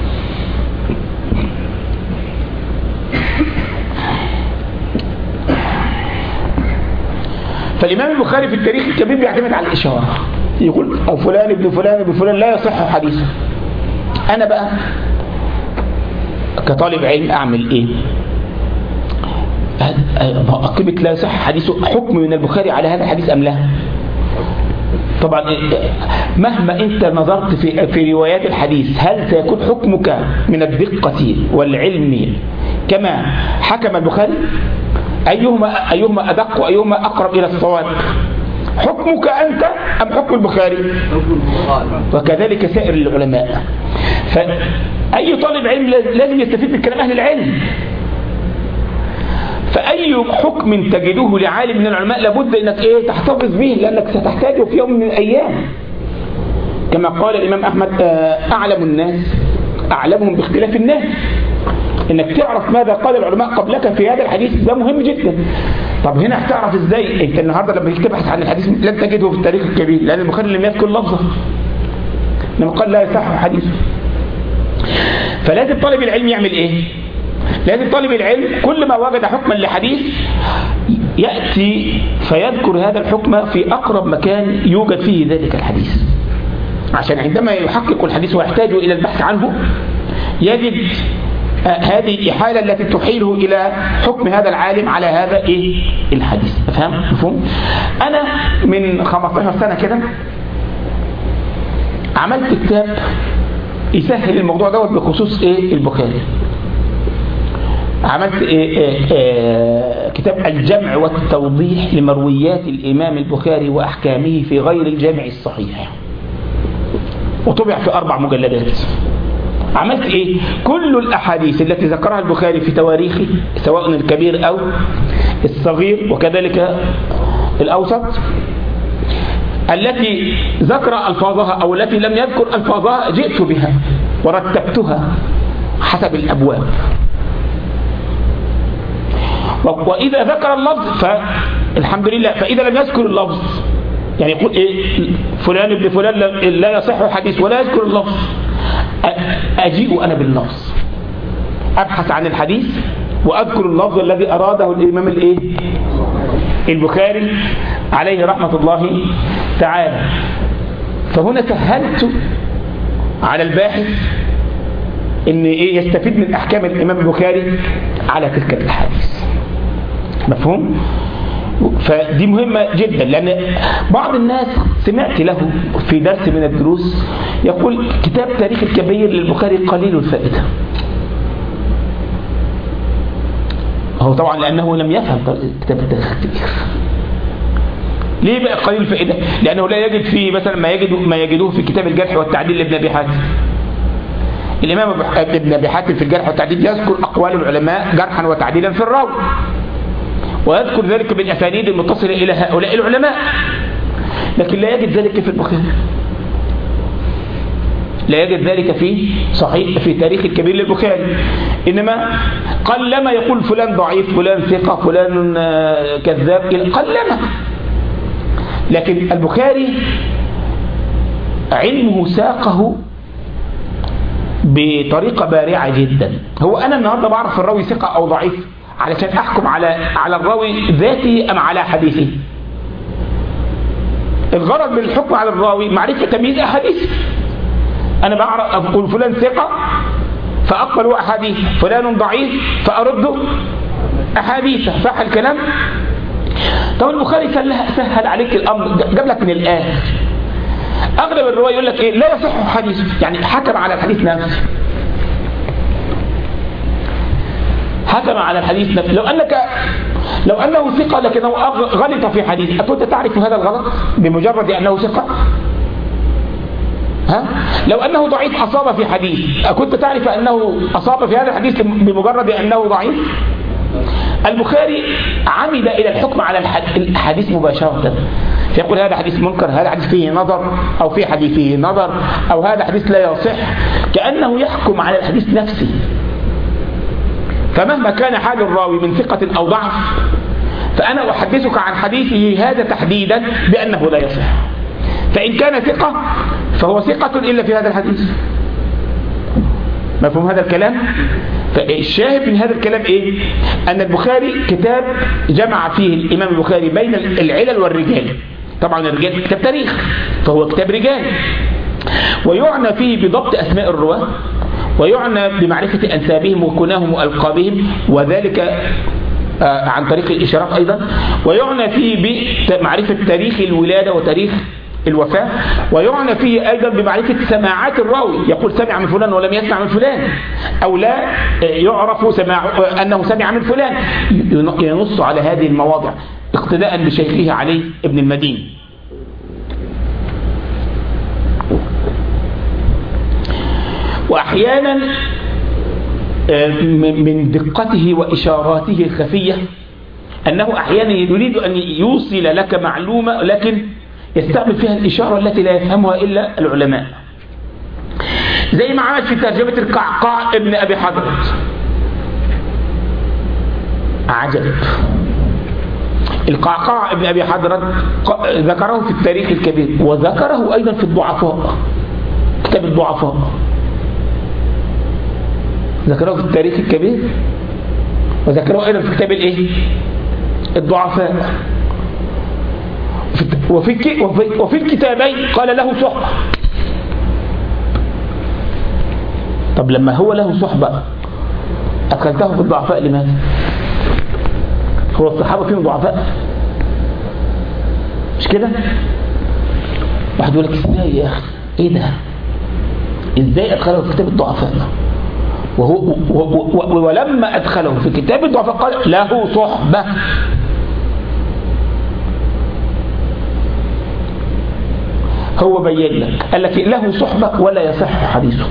Speaker 3: فالإمام البخاري في التاريخ الكبير بيعتمد على الإشارة، يقول أو فلان ابن فلان ابن فلان لا يصح حديثه. أنا بقى كطالب علم أعمل إيه؟ أقيمك لا يصح حديثه، حكم من البخاري على هذا الحديث أم لا؟ طبعا مهما أنت نظرت في في روايات الحديث هل سيكون حكمك من الدقة والعلم كما حكم البخاري؟ أيهما أيهما أدق وأيهما أقرب إلى الصواب؟ حكمك أنت أم حكم البخاري؟ وكذلك سائر العلماء. فأي طالب علم لازم يستفيد من كلام أهل العلم. فأي حكم تجده لعالم من العلماء لابد أنك إيه تحتفظ به، لأنك ستحتاجه في يوم من الأيام. كما قال الإمام أحمد أعلم الناس أعلمهم باختلاف الناس. انك تعرف ماذا قال العلماء قبلك في هذا الحديث ده مهم جدا. طب هنا هتعرف ازاي؟ انت النهارده لما تيجي تبحث عن الحديث لن تجده في التاريخ الكبير، لان البخاري لم يذكر لفظه لما قال لا يصح حديثه. فلازم طالب العلم يعمل ايه؟ لازم طالب العلم كل ما وجد حكما لحديث يأتي فيذكر هذا الحكم في أقرب مكان يوجد فيه ذلك الحديث، عشان عندما يحقق الحديث ويحتاج إلى البحث عنه يجد هذه الإحالة التي تحيله إلى حكم هذا العالم على هذا إيه الحديث. أفهم؟ مفهوم؟ أنا من خمسة عشر سنة كده عملت كتاب يسهل الموضوع دوت بخصوص إيه البخاري. عملت إيه إيه إيه كتاب الجمع والتوضيح لمرويات الإمام البخاري وأحكامه في غير الجامع الصحيح، وطبع في أربع مجلدات. عملت إيه؟ كل الأحاديث التي ذكرها البخاري في تواريخه سواء الكبير أو الصغير وكذلك الأوسط، التي ذكر ألفاظها أو التي لم يذكر ألفاظها جئت بها ورتبتها حسب الأبواب. وإذا ذكر اللفظ فالحمد لله، فإذا لم يذكر اللفظ يعني يقول إيه فلان ابن فلان لا يصح حديث ولا يذكر اللفظ، أجيء أنا باللفظ، أبحث عن الحديث وأذكر اللفظ الذي أراده الإمام الإيه البخاري عليه رحمة الله تعالى. فهنا سهلت على الباحث إن إيه يستفيد من أحكام الإمام البخاري على تلك الأحاديث. مفهوم؟ فدي مهمة جدا، لأن بعض الناس سمعت له في درس من الدروس يقول كتاب تاريخ الكبير للبخاري قليل الفائدة. هو طبعا لأنه لم يفهم كتاب التاريخ الكبير. ليه بقى قليل الفائدة؟ لأنه لا يجد فيه مثلا ما يجد ما يجدوه في كتاب الجرح والتعديل لابن أبي حاتم. الإمام ابن أبي حاتم في الجرح والتعديل يذكر أقوال العلماء جرحا وتعديلا في الراوي، ويذكر ذلك بالأسانيد المتصلة إلى هؤلاء العلماء، لكن لا يجد ذلك في البخاري، لا يجد ذلك في صحيح في تاريخ الكبير للبخاري. إنما قلما يقول فلان ضعيف فلان ثقة فلان كذاب، قلما. لكن البخاري علمه ساقه بطريقة بارعة جدا. هو أنا النهاردة بعرف الراوي ثقة أو ضعيف علشان أحكم على على الراوي ذاته أم على حديثه. الغرض من الحكم على الراوي معرفة تمييز أحاديثه. أنا بعرف أقول فلان ثقة فأقبل أحاديث، فلان ضعيف فأرد أحاديثه. صح الكلام؟ طب البخاري سهل عليك الأمر، جاب لك من الآخر. أغلب الرواية يقول لك إيه؟ لا يصح حديث، يعني حكم على الحديث نفسه. حكم على الحديث نفسه. لو أنك لو أنه ثقة لكنه غلط في حديث، أكنت تعرف هذا الغلط بمجرد أنه ثقة؟ ها؟ لو أنه ضعيف أصاب في حديث، أكنت تعرف أنه أصاب في هذا الحديث بمجرد أنه ضعيف؟ البخاري عمد إلى الحكم على الحديث مباشرة، فيقول هذا حديث منكر، هذا حديث فيه نظر، أو في حديث فيه نظر، أو هذا حديث لا يصح، كأنه يحكم على الحديث نفسه. فمهما كان حال الراوي من ثقة أو ضعف، فأنا أحدثك عن حديثه هذا تحديدا بأنه لا يصح. فإن كان ثقة فهو ثقة إلا في هذا الحديث. مفهوم هذا الكلام؟ فالشاهد من هذا الكلام إيه؟ أن البخاري كتاب جمع فيه الإمام البخاري بين العلل والرجال. طبعا الرجال كتاب تاريخ، فهو كتاب رجال، ويعنى فيه بضبط أسماء الرواة، ويعنى بمعرفة أنسابهم وكناهم وألقابهم، وذلك عن طريق الإشارات أيضا، ويعنى فيه بمعرفة تاريخ الولادة وتاريخ الوفاة، ويعنى فيه أيضا بمعرفة سماعات الراوي، يقول سمع من فلان ولم يسمع من فلان، أو لا يعرف سماع أنه سمع من فلان. ينص على هذه المواضع اقتداء بشيخه علي ابن المدين. وأحيانا من دقته وإشاراته الخفية أنه أحيانا يريد أن يوصل لك معلومة لكن يستعمل فيها الإشارة التي لا يفهمها إلا العلماء، زي ما عمل في ترجمة القعقاع ابن أبي حضرت. عجب، القعقاع ابن أبي حضرت ذكره في التاريخ الكبير، وذكره أيضا في الضعفاء، كتاب الضعفاء ذكره في التاريخ الكبير، وذكره أيضا في كتاب الإيه؟ الضعفاء. وفي وفي الكتابين قال له صحبة. طب لما هو له صحبة أدخلته في الضعفاء لماذا؟ هو الصحابة فيهم ضعفاء؟ مش كده؟ واحد يقول لك ازاي يا أخي؟ إيه ده؟ إزاي أدخله في كتاب الضعفاء؟ وهو ولما أدخله في كتاب الضعفاء قال له صحبة. هو بين لك قال لك له صحبة ولا يصح حديثه،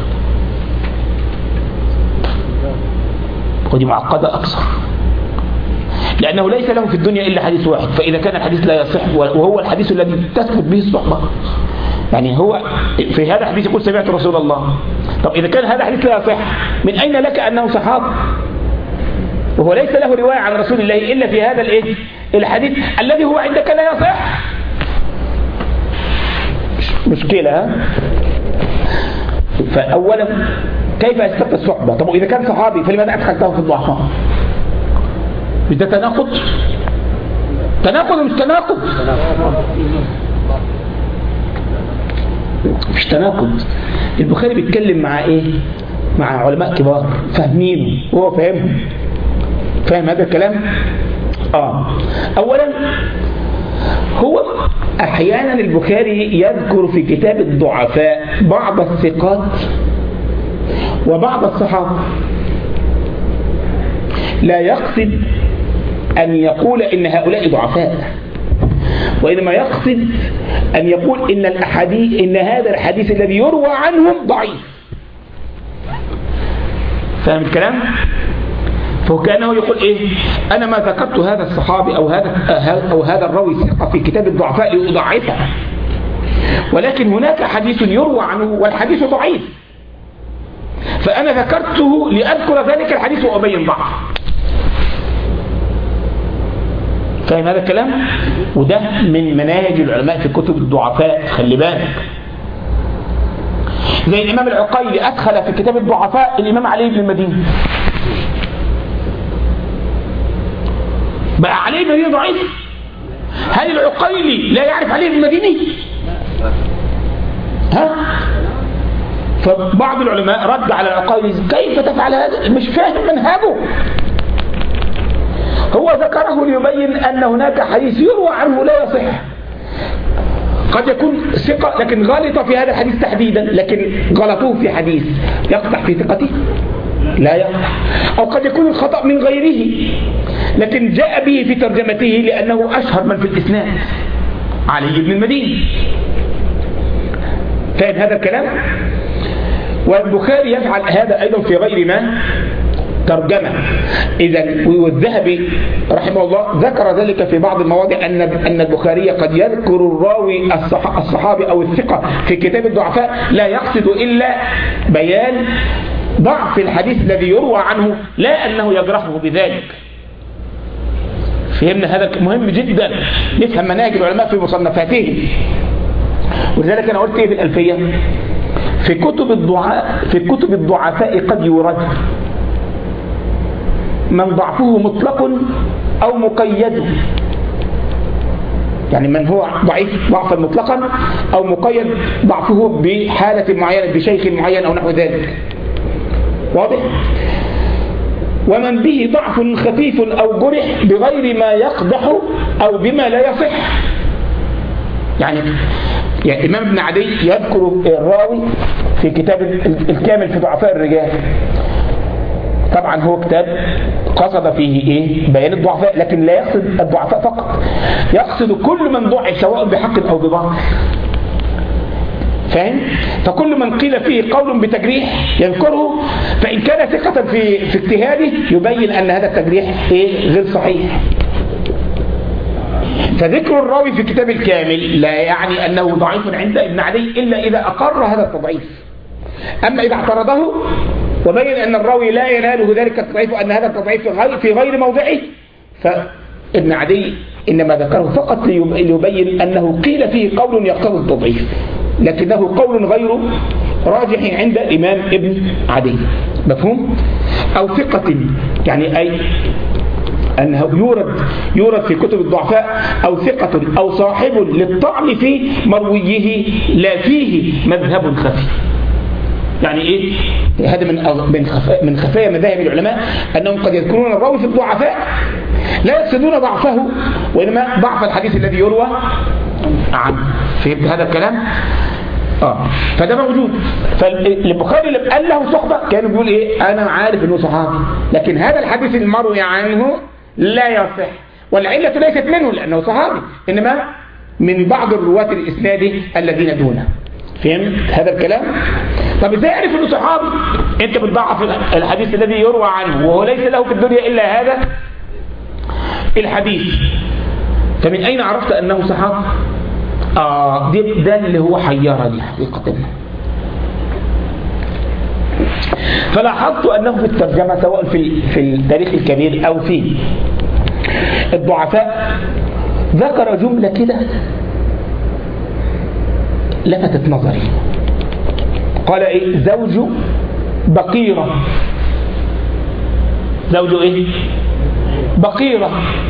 Speaker 3: ودي معقدة أكثر، لأنه ليس له في الدنيا إلا حديث واحد، فإذا كان الحديث لا يصح وهو الحديث الذي تثبت به الصحبة، يعني هو في هذا الحديث يقول سمعت رسول الله، طب إذا كان هذا الحديث لا يصح من أين لك أنه صحابي؟ وهو ليس له رواية عن رسول الله إلا في هذا الإيه؟ الحديث الذي هو عندك لا يصح. مشكلة. فأولا كيف يثبت الصحبة؟ طب إذا كان صحابي فلماذا أدخلته في الضعفاء؟ مش ده تناقض؟ تناقض مش تناقض؟ مش تناقض. البخاري بيتكلم مع ايه؟ مع علماء كبار فاهمينه وهو فاهمهم. فاهم هذا الكلام؟ اه اولا هو احيانا البخاري يذكر في كتاب الضعفاء بعض الثقات وبعض الصحابة، لا يقصد أن يقول إن هؤلاء ضعفاء، وإنما يقصد أن يقول إن الأحاديث إن هذا الحديث الذي يروى عنهم ضعيف. فاهم الكلام؟ فهو كأنه يقول إيه؟ أنا ما ذكرت هذا الصحابي أو هذا أو هذا الراوي ثقة في كتاب الضعفاء لأضعفه، ولكن هناك حديث يروى عنه والحديث ضعيف، فأنا ذكرته لأذكر ذلك الحديث وأبين ضعف. فاهم هذا الكلام؟ وده من مناهج العلماء في كتب الضعفاء، خلي بالك. زي الإمام العقيلي أدخل في كتاب الضعفاء الإمام علي بن المديني. بقى علي بن المديني ضعيف؟ هل العقيلي لا يعرف علي بن المديني؟ ها؟ فبعض العلماء رد على العقيلي كيف تفعل هذا؟ مش فاهم منهجه. هو ذكره ليبين أن هناك حديث يروى عنه لا يصح، قد يكون ثقة لكن غلط في هذا الحديث تحديدا، لكن غلطوه في حديث يقطع في ثقته؟ لا يقطع. أو قد يكون الخطأ من غيره لكن جاء به في ترجمته لأنه أشهر من في الإسناد، علي بن المديني. فاهم هذا الكلام؟ والبخاري يفعل هذا أيضا في غير ما ترجمة. إذن والذهبي رحمه الله ذكر ذلك في بعض المواضع أن أن البخاري قد يذكر الراوي الصحابي أو الثقة في كتاب الضعفاء لا يقصد إلا بيان ضعف الحديث الذي يروى عنه، لا أنه يجرحه بذلك. فهمنا هذا مهم جدا، نفهم مناهج العلماء في مصنفاتهم. ولذلك أنا قلت إيه في الألفية؟ في كتب الضعفاء في كتب الضعفاء قد يورد من ضعفه مطلق أو مقيد، يعني من هو ضعيف ضعفا مطلقا أو مقيد ضعفه بحالة معينة بشيخ معين أو نحو ذلك. واضح؟ ومن به ضعف خفيف أو جرح بغير ما يقدح أو بما لا يصح. يعني يعني الإمام ابن عدي يذكر الراوي في كتاب الكامل في ضعفاء الرجال. طبعا هو كتاب قصد فيه ايه؟ بيان الضعفاء، لكن لا يقصد الضعفاء فقط، يقصد كل من ضعف سواء بحق او بباطل. فاهم؟ فكل من قيل فيه قول بتجريح يذكره، فإن كان ثقة في في اجتهاده يبين أن هذا التجريح ايه؟ غير صحيح. فذكر الراوي في كتاب الكامل لا يعني أنه ضعيف عند ابن عدي إلا إذا أقر هذا التضعيف. أما إذا اعترضه وبين أن الراوي لا يناله ذلك التضعيف وأن هذا التضعيف في غير موضعه، فابن عدي إنما ذكره فقط ليبين أنه قيل فيه قول يقتضي التضعيف، لكنه قول غير راجح عند الإمام ابن عدي. مفهوم؟ أو ثقة، يعني أي أنه يورد يورد في كتب الضعفاء أو ثقة أو صاحب للطعن في مرويه لا فيه مذهب خفي. يعني ايه؟ هذا من من خفايا من خفايا مذاهب العلماء انهم قد يذكرون الراوي في الضعفاء لا يقصدون ضعفه وانما ضعف الحديث الذي يروى عنه. فهمت هذا الكلام؟ اه فده موجود. فالبخاري اللي قال له صحبة كانوا بيقول ايه؟ انا عارف انه صحابي، لكن هذا الحديث المروي عنه لا يصح، والعلة ليست منه لانه صحابي، انما من بعض الرواة الاسناد الذين دونه. فهمت هذا الكلام؟ طب ازاي يعرف انه صحابي؟ انت بتضعف الحديث الذي يروى عنه وهو ليس له في الدنيا الا هذا الحديث، فمن اين عرفت انه صحابي؟ آه ده اللي هو حيرني حقيقة. فلاحظت أنه في الترجمة سواء في في التاريخ الكبير أو في الضعفاء ذكر جملة كده لفتت نظري. قال إيه؟ زوج بقيرة. زوج إيه؟ بقيرة.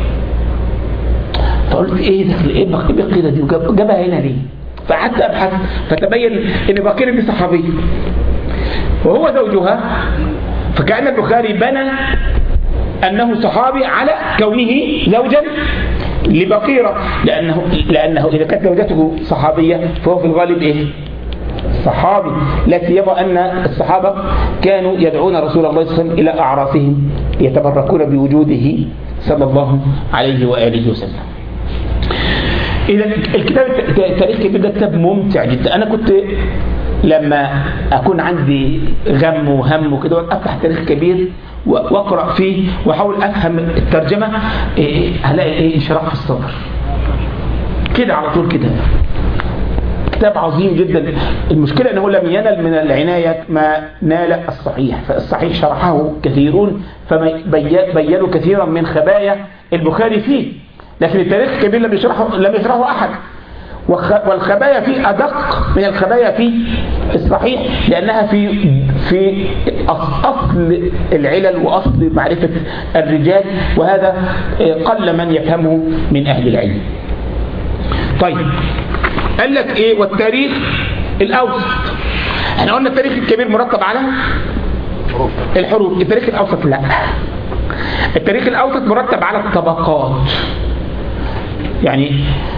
Speaker 3: فقلت ايه ده؟ ايه بقيرة دي وجابها هنا ليه؟ فقعدت ابحث فتبين ان بقيرة دي صحابية وهو زوجها، فكأن البخاري بنى انه صحابي على كونه زوجا لبقيرة، لانه لانه اذا كانت زوجته صحابية فهو في الغالب ايه؟ صحابي، لا سيما ان الصحابة كانوا يدعون رسول الله صلى الله عليه وسلم الى اعراسهم يتبركون بوجوده صلى الله عليه واله وسلم. إذا الكتاب التاريخ الكبير ده كتاب ممتع جدا. أنا كنت لما أكون عندي غم وهم وكده أفتح تاريخ كبير وأقرأ فيه وأحاول أفهم الترجمة، هلاقي إيه؟ انشراح في الصدر كده على طول كده. كتاب عظيم جدا. المشكلة أنه لم ينل من العناية ما نال الصحيح، فالصحيح شرحه كثيرون فبينوا كثيرا من خبايا البخاري فيه، لكن التاريخ الكبير لم يشرحه لم يشرحه أحد، والخبايا فيه أدق من الخبايا في الصحيح، لأنها في في أصل العلل وأصل معرفة الرجال، وهذا قل من يفهمه من أهل العلم. طيب قال لك إيه؟ والتاريخ الأوسط. احنا قلنا التاريخ الكبير مرتب على الحروف، التاريخ الأوسط لا، التاريخ الأوسط مرتب على الطبقات. يعني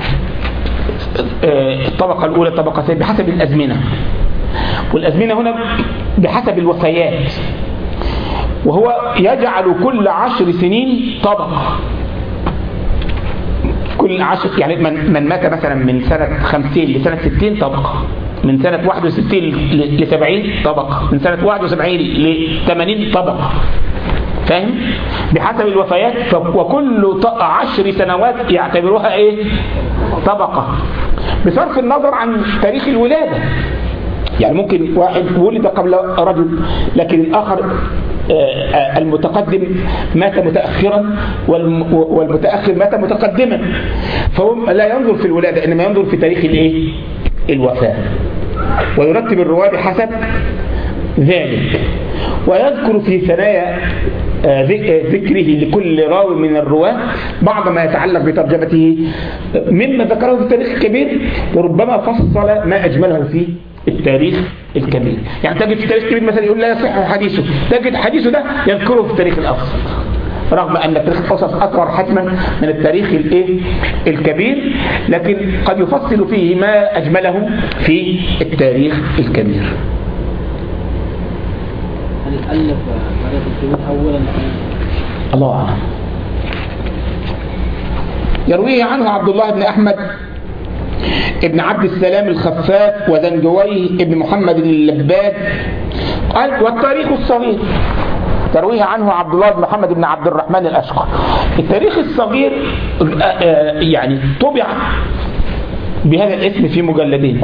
Speaker 3: الطبقة الأولى، الطبقة الثانية، بحسب الأزمنة، والأزمنة هنا بحسب الوفيات، وهو يجعل كل عشر سنين طبقة. كل عشر يعني من, من مات مثلا من سنة خمسين لسنة ستين طبقة، من سنة واحد وستين لسبعين طبقة، من سنة واحد وسبعين لثمانين طبقة. فاهم؟ بحسب الوفيات، وكل عشر سنوات يعتبروها ايه؟ طبقة، بصرف النظر عن تاريخ الولادة. يعني ممكن واحد ولد قبل رجل، لكن الآخر المتقدم مات متأخرا والمتأخر مات متقدما، فهو لا ينظر في الولادة إنما ينظر في تاريخ الايه؟ الوفاة، ويرتب الرواة بحسب ذلك، ويذكر في ثنايا ذكره لكل راوي من الرواة بعض ما يتعلق بترجمته مما ذكره في التاريخ الكبير، وربما فصل ما أجمله في التاريخ الكبير. يعني تجد في التاريخ الكبير مثلا يقول لا يصح حديثه، تجد حديثه ده يذكره في التاريخ الأوسط، رغم أن التاريخ الأوسط أكبر حتما من التاريخ الايه الكبير، لكن قد يفصل فيه ما أجمله في التاريخ الكبير.
Speaker 4: هل ألف تاريخ الكبير أولا؟
Speaker 3: الله أعلم. يرويه عنه عبد الله بن أحمد ابن عبد السلام الخفاف وزنجويه ابن محمد اللباد قال والتاريخ الصغير. ترويه عنه عبد الله بن محمد بن عبد الرحمن الأشقر. التاريخ الصغير يعني طبع بهذا الاسم في مجلدين،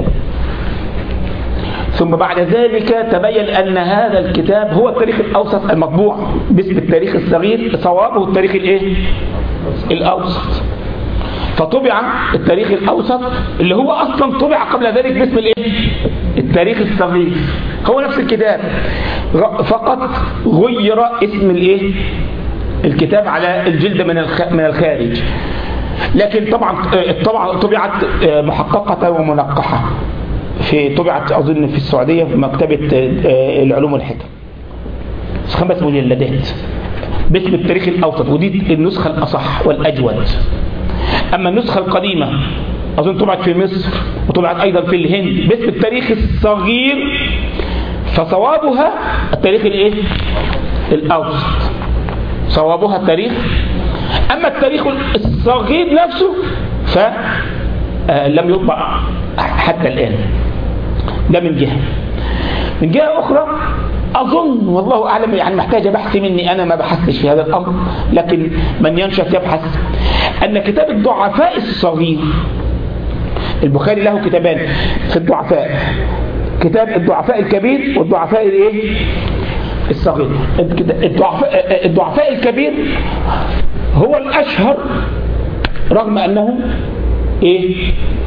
Speaker 3: ثم بعد ذلك تبين أن هذا الكتاب هو التاريخ الأوسط المطبوع باسم التاريخ الصغير، صوابه التاريخ الايه الأوسط. فطبع التاريخ الأوسط اللي هو أصلا طبع قبل ذلك باسم الايه التاريخ الصغير، هو نفس الكتاب، فقط غير اسم الايه الكتاب على الجلد من من الخارج، لكن طبعا طبعا طبعت محققة ومنقحة، في طبعت أظن في السعودية في مكتبة العلوم والحكم، خمس مجلدات باسم التاريخ الأوسط، ودي النسخة الأصح والأجود. أما النسخة القديمة أظن طبعت في مصر وطبعت أيضا في الهند باسم التاريخ الصغير، فصوابها التاريخ الايه الأوسط، صوابها التاريخ. أما التاريخ الصغير نفسه فلم يطبع حتى الآن. ده من جهة. من جهة أخرى أظن والله أعلم، يعني محتاجة بحث مني، أنا ما بحثش في هذا الأمر، لكن من ينشأ يبحث، أن كتاب الضعفاء الصغير، البخاري له كتابان في الضعفاء، كتاب الضعفاء الكبير والضعفاء الايه الصغير. الضعفاء, الضعفاء الكبير هو الأشهر رغم أنه إيه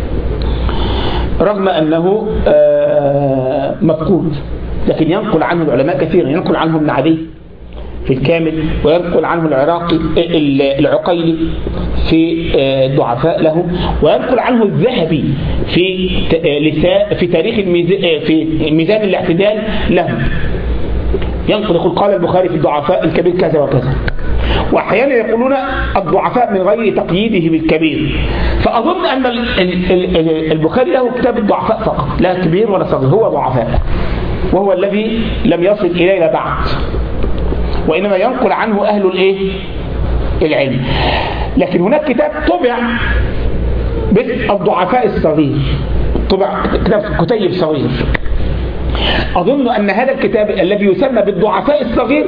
Speaker 3: رغم أنه آه مفقود، لكن ينقل عنه العلماء كثيرا، ينقل عنه ابن عدي في الكامل، وينقل عنه العراقي العقيلي في الضعفاء له، وينقل عنه الذهبي في في تاريخ الميزان في ميزان الاعتدال له، ينقل يقول قال البخاري في الضعفاء الكبير كذا وكذا. واحيانا يقولون الضعفاء من غير تقييده بالكبير. فاظن ان البخاري له كتاب الضعفاء فقط، لا كبير ولا صغير، هو ضعفاء، وهو الذي لم يصل الينا بعد، وإنما ينقل عنه أهل الإيه؟ العلم. لكن هناك كتاب طبع باسم الضعفاء الصغير، طبع كتاب كتيب صغير. أظن أن هذا الكتاب الذي يسمى بالضعفاء الصغير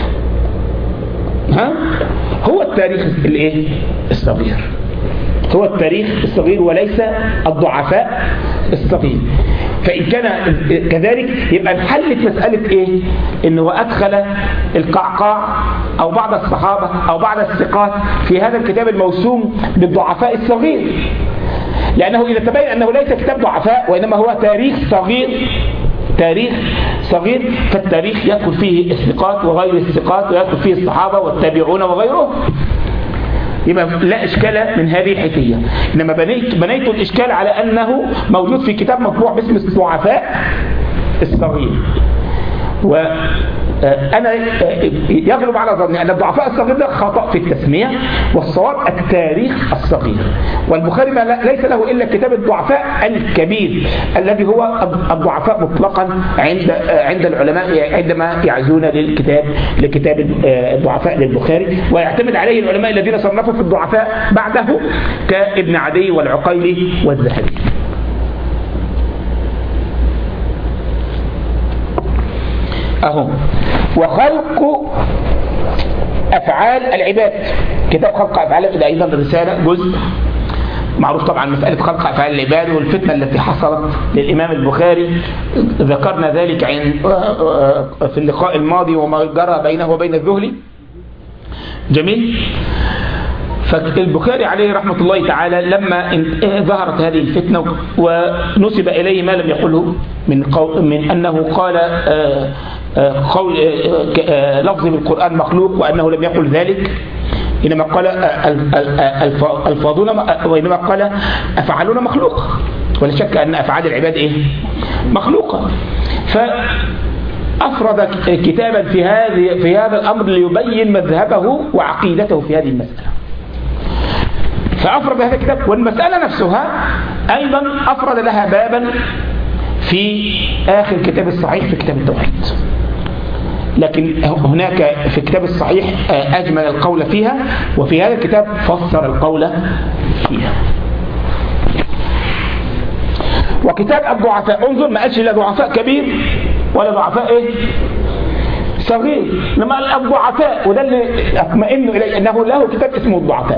Speaker 3: ها هو التاريخ الإيه؟ الصغير، هو التاريخ الصغير وليس الضعفاء الصغير. فإن كان كذلك يبقى انحلت مسألة إيه؟ إنه أدخل القعقاع أو بعض الصحابة أو بعض الثقات في هذا الكتاب الموسوم بالضعفاء الصغير، لأنه إذا تبين أنه ليس كتاب ضعفاء وإنما هو تاريخ صغير، تاريخ صغير، فالتاريخ يدخل فيه الثقات وغير الثقات، ويدخل فيه الصحابة والتابعون وغيرهم، يبقى لا إشكال من هذه الحيثية. إنما بنيت, بنيت الإشكال على أنه موجود في كتاب مطبوع باسم الضعفاء الصغير، وأنا يغلب على ظني أن الضعفاء الصغير ده خطأ في التسمية، والصواب التاريخ الصغير. والبخاري ليس له إلا كتاب الضعفاء الكبير الذي هو الضعفاء مطلقا عند عند العلماء عندما يعزون للكتاب لكتاب الضعفاء للبخاري، ويعتمد عليه العلماء الذين صنفوا في الضعفاء بعده كابن عدي والعقيلي والذهبي. أهو وخلق أفعال العباد، كتاب خلق أفعال العباد أيضا رسالة جزء معروف طبعا مسألة خلق أفعال العباد والفتنة التي حصلت للإمام البخاري، ذكرنا ذلك عن في اللقاء الماضي وما جرى بينه وبين الذهلي. جميل. فالبخاري عليه رحمة الله تعالى لما ظهرت هذه الفتنة ونسب إليه ما لم يقله من, من أنه قال قول لفظ بالقرآن مخلوق، وأنه لم يقل ذلك، إنما قال الفاظون، وإنما قال أفعالون مخلوق، ولا شك أن أفعال العباد إيه؟ مخلوقة. فأفرد كتابا في هذه في هذا الأمر ليبين مذهبه وعقيدته في هذه المسألة، فأفرد هذا الكتاب. والمسألة نفسها أيضا أفرد لها بابا في آخر كتاب الصحيح في كتاب التوحيد، لكن هناك في كتاب الصحيح أجمل القول فيها، وفي هذا الكتاب فسر القول فيها. وكتاب الضعفاء انظر ما قالش لا ضعفاء كبير ولا ضعفاء ايه صغير، لما الضعفاء، وده اللي اطمئن اليه انه له كتاب اسمه الضعفاء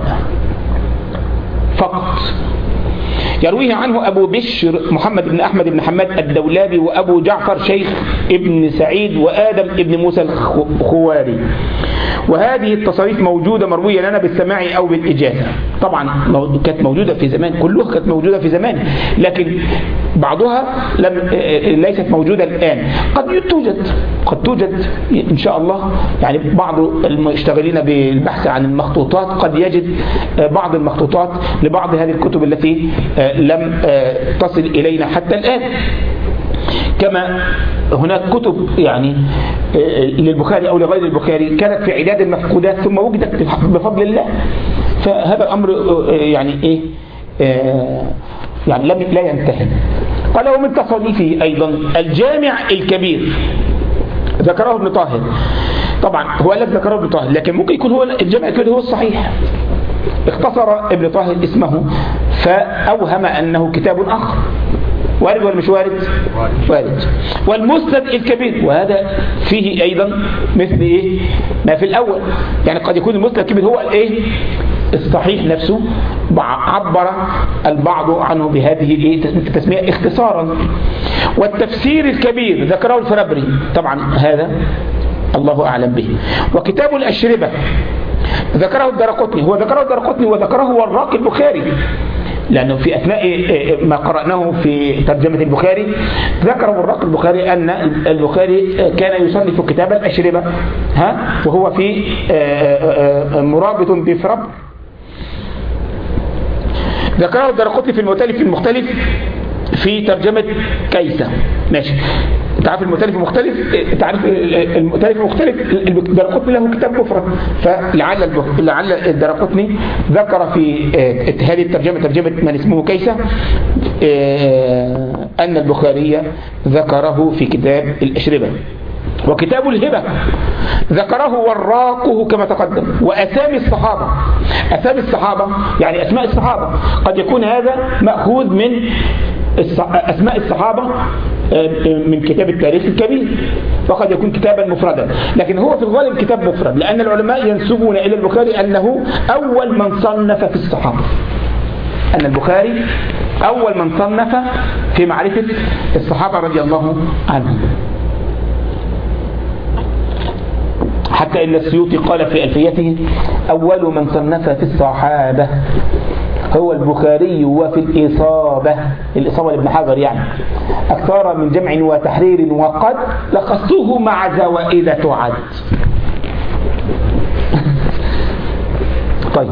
Speaker 3: فقط، يرويه عنه أبو بشر محمد بن أحمد بن حماد الدولابي، وأبو جعفر شيخ ابن سعيد، وآدم ابن موسى الخواري. وهذه التصاريف موجودة مروية لنا بالسماع أو بالإجازة، طبعا كانت موجودة في زمان، كلها كانت موجودة في زمان، لكن بعضها لم ليست موجودة الآن. قد توجد قد توجد إن شاء الله، يعني بعض المشتغلين بالبحث عن المخطوطات قد يجد بعض المخطوطات لبعض هذه الكتب التي لم تصل إلينا حتى الآن. كما هناك كتب يعني للبخاري أو لغير البخاري كانت في عداد المفقودات ثم وجدت بفضل الله. فهذا الأمر يعني إيه يعني لم لا ينتهي. قال ومن تصانيفه أيضا الجامع الكبير ذكره ابن طاهر. طبعا هو قال لك ذكره ابن طاهر، لكن ممكن يكون هو الجامع الكبير هو الصحيح، اختصر ابن طاهر اسمه فأوهم أنه كتاب آخر. وارد ولا مش وارد؟ وارد. والمسند الكبير، وهذا فيه أيضا مثل إيه ما في الأول، يعني قد يكون المسند الكبير هو الإيه الصحيح نفسه، عبر البعض عنه بهذه التسمية اختصارا. والتفسير الكبير ذكره الفرابري، طبعا هذا الله أعلم به. وكتاب الأشربة ذكره الدرقطني، هو ذكره الدرقطني وذكره وراق البخاري، لأنه في أثناء ما قرأناه في ترجمة البخاري ذكر وراق البخاري أن البخاري كان يصنف كتاب الأشربة ها وهو في مرابط بفرب. ذكره الدرقطني في المؤتلف المختلف في ترجمة كيسة. ماشي، تعرف المؤتلف المختلف، تعرف المؤتلف المختلف الدرقطني له كتاب مفرد، فلعل لعل الدرقطني ذكر في هذه الترجمة ترجمة من اسمه كيسة أن البخاري ذكره في كتاب الأشربة. وكتاب الهبة ذكره وراقه كما تقدم. وأسامي الصحابة، أسامي الصحابة يعني أسماء الصحابة، قد يكون هذا مأخوذ من أسماء الصحابة من كتاب التاريخ الكبير، وقد يكون كتابا مفردا، لكن هو في الغالب كتاب مفرد، لأن العلماء ينسبون إلى البخاري أنه أول من صنف في الصحابة، أن البخاري أول من صنف في معرفة الصحابة رضي الله عنهم. حتى إن السيوطي قال في ألفيته أول من صنف في الصحابة هو البخاري، وفي الإصابة، الإصابة لابن حجر يعني أكثر من جمع وتحرير، وقد لخصته مع زوائد تعد. طيب،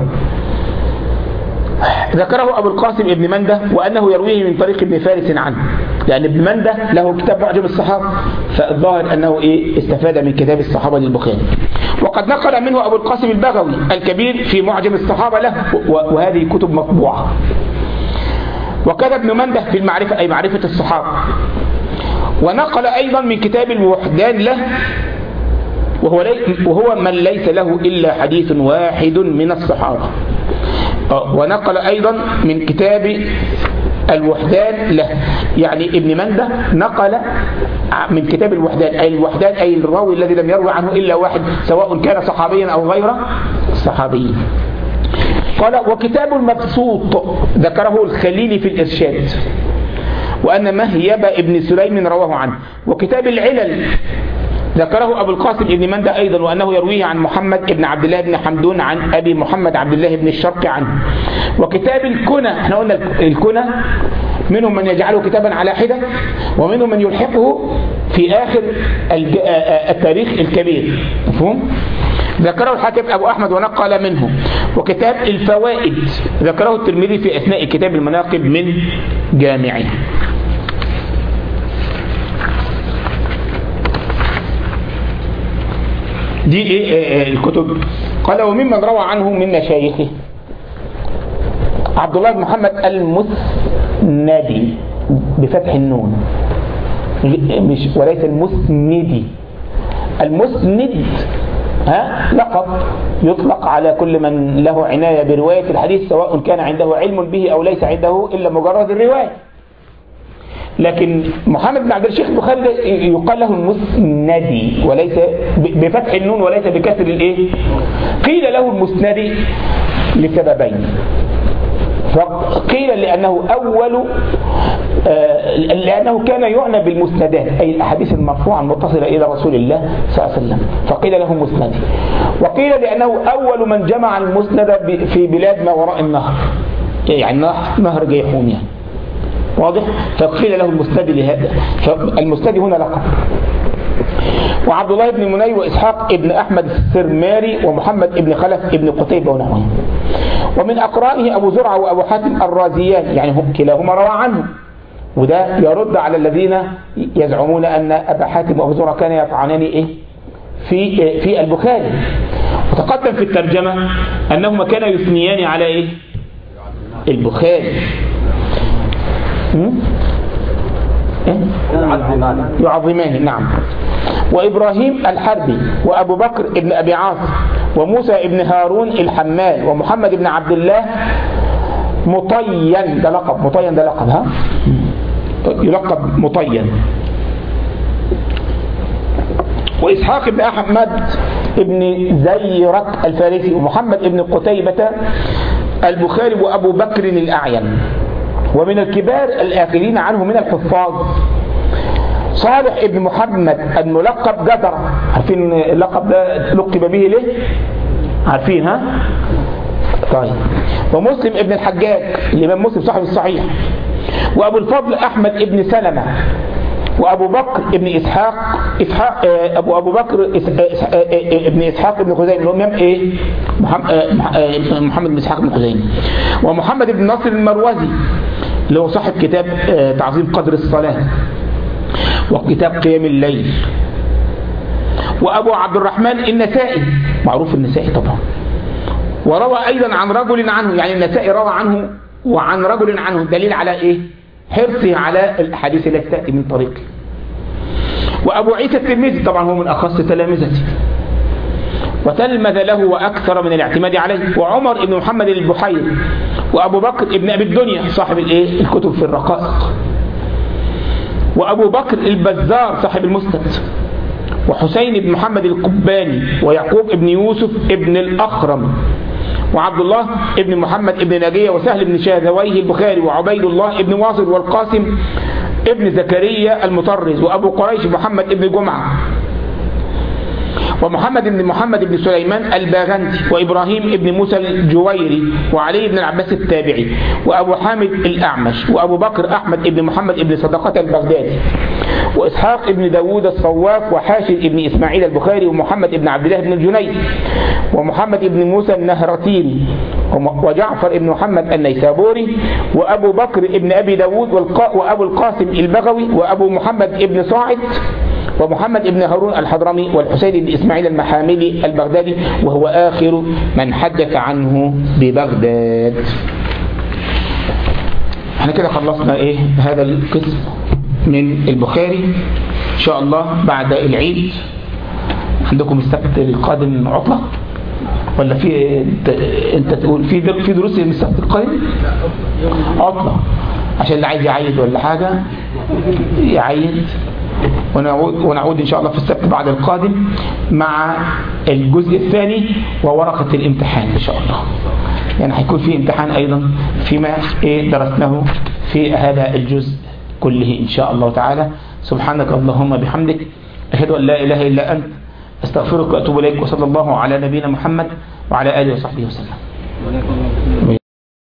Speaker 3: ذكره أبو القاسم ابن منده وأنه يرويه من طريق ابن فارس عنه، لأن ابن منده له كتاب معجم الصحابة، فالظاهر أنه إيه استفاد من كتاب الصحابة للبخاري. وقد نقل منه أبو القاسم البغوي الكبير في معجم الصحابة له، وهذه كتب مطبوعة. وكذا ابن منده في المعرفة أي معرفة الصحابة. ونقل أيضا من كتاب الوحدان له، وهو, لي وهو من ليس له إلا حديث واحد من الصحابة. ونقل أيضا من كتاب الوحدان له، يعني ابن منده نقل من كتاب الوحدان، أي الوحدان أي الراوي الذي لم يروي عنه إلا واحد، سواء كان صحابيا أو غير صحابي. قال وكتاب المبسوط ذكره الخليلي في الإرشاد، وأن مهيب ابن سليم رواه عنه. وكتاب العلل ذكره أبو القاسم ابن منده أيضا، وأنه يرويه عن محمد ابن عبد الله بن حمدون عن أبي محمد عبد الله بن الشرق عنه. وكتاب الكنى، احنا قلنا الكنى منهم من يجعله كتابا على حدة، ومنهم من يلحقه في آخر التاريخ الكبير، مفهوم؟ ذكره الحاكم أبو أحمد ونقل منه. وكتاب الفوائد ذكره الترمذي في أثناء كتاب المناقب من جامعه. دي ايه الكتب. قال وممن روى عنه من مشايخه عبد الله بن محمد المسندي بفتح النون، مش وليس المسندي. المسند ها لقب يطلق على كل من له عناية برواية الحديث، سواء كان عنده علم به أو ليس عنده إلا مجرد الرواية. لكن محمد بن عبد الشيخ البخاري يقال له المسندي، وليس بفتح النون وليس بكسر الايه. قيل له المسندي لسببين. فقيل لأنه أول آه لأنه كان يعنى بالمسندات، أي الأحاديث المرفوعة المتصلة إلى رسول الله صلى الله عليه وسلم، فقيل له مسندي. وقيل لأنه أول من جمع المسند في بلاد ما وراء النهر، يعني نهر جيحون يعني، واضح؟ فقيل له المسندي لهذا، فالمسندي هنا لقب. وعبد الله بن مني وإسحاق ابن أحمد السرماري ومحمد ابن خلف ابن قتيبة ونحوهم. ومن أقرانه أبو زرعة وأبو حاتم الرازيان، يعني هم كلاهما روى عنه، وده يرد على الذين يزعمون أن أبا حاتم وأبو زرعة كان يطعنان إيه في في البخاري. وتقدم في الترجمة أنهما كانا يثنيان على إيه البخاري يعظمان. نعم. وإبراهيم الحربي وأبو بكر ابن أبي عاصم وموسى ابن هارون الحمال ومحمد ابن عبد الله مطين، ده لقب، مطين ده لقب، ها يلقب مطين. وإسحاق ابن أحمد ابن زيرة الفارسي ومحمد ابن قتيبة البخاري وأبو بكر الأعين. ومن الكبار الآخرين عنه من الحفاظ صالح ابن محمد الملقب جدرة. عارفين اللقب ده لقب به ليه؟ عارفين ها؟ طيب. ومسلم ابن الحجاج الإمام مسلم صاحب الصحيح. وأبو الفضل أحمد ابن سلمة وأبو بكر ابن إسحاق إسحاق أبو أبو بكر ابن إسحاق ابن خزيمة الإمام إيه؟ محمد بن إسحاق بن خزيمة. ومحمد بن نصر المروزي اللي هو صاحب كتاب تعظيم قدر الصلاة وكتاب قيام الليل. وأبو عبد الرحمن النسائي، معروف النسائي طبعا. وروى أيضا عن رجل عنه، يعني النسائي روى عنه وعن رجل عنه، دليل على إيه؟ حرصه على الأحاديث التي تأتي من طريقه. وأبو عيسى الترمذي طبعا هو من أخص تلامذته وتلمذ له وأكثر من الاعتماد عليه. وعمر بن محمد البحيري وأبو بكر ابن أبي الدنيا صاحب الإيه؟ الكتب في الرقائق. وأبو بكر البزار صاحب المسند. وحسين بن محمد القباني ويعقوب ابن يوسف ابن الأخرم وعبد الله ابن محمد ابن نجية وسهل بن شاذويه البخاري وعبيد الله ابن واصل والقاسم ابن زكريا المطرز وأبو قريش محمد ابن جمعة ومحمد بن محمد بن سليمان الباغندي وإبراهيم ابن موسى الجويري وعلي بن العباس التابعي وأبو حامد الأعمش وأبو بكر أحمد ابن محمد ابن صدقة البغدادي وإسحاق ابن داود الصواف وحاشد ابن إسماعيل البخاري ومحمد ابن عبد الله بن الجنيد ومحمد ابن موسى النهرتيري وجعفر ابن محمد النيسابوري وأبو بكر ابن أبي داود وأبو القاسم البغوي وأبو محمد ابن صاعد ومحمد ابن هارون الحضرمي والحسين بن إسماعيل المحاملي البغدادي وهو آخر من حدث عنه ببغداد. احنا كده خلصنا ايه هذا القسم من البخاري. ان شاء الله بعد العيد عندكم السبت القادم عطلة ولا في انت تقول في في دروس من السبت القادم عطلة عشان اللي عايز يعيد ولا حاجة يعيد ونعود, ونعود إن شاء الله في السبت بعد القادم مع الجزء الثاني وورقة الامتحان إن شاء الله. يعني هيكون في امتحان أيضا فيما درسناه في هذا الجزء كله إن شاء الله تعالى. سبحانك اللهم بحمدك أشهد أن لا إله إلا أنت أستغفرك وأتوب إليك وصلى الله على نبينا محمد وعلى آله وصحبه وسلم.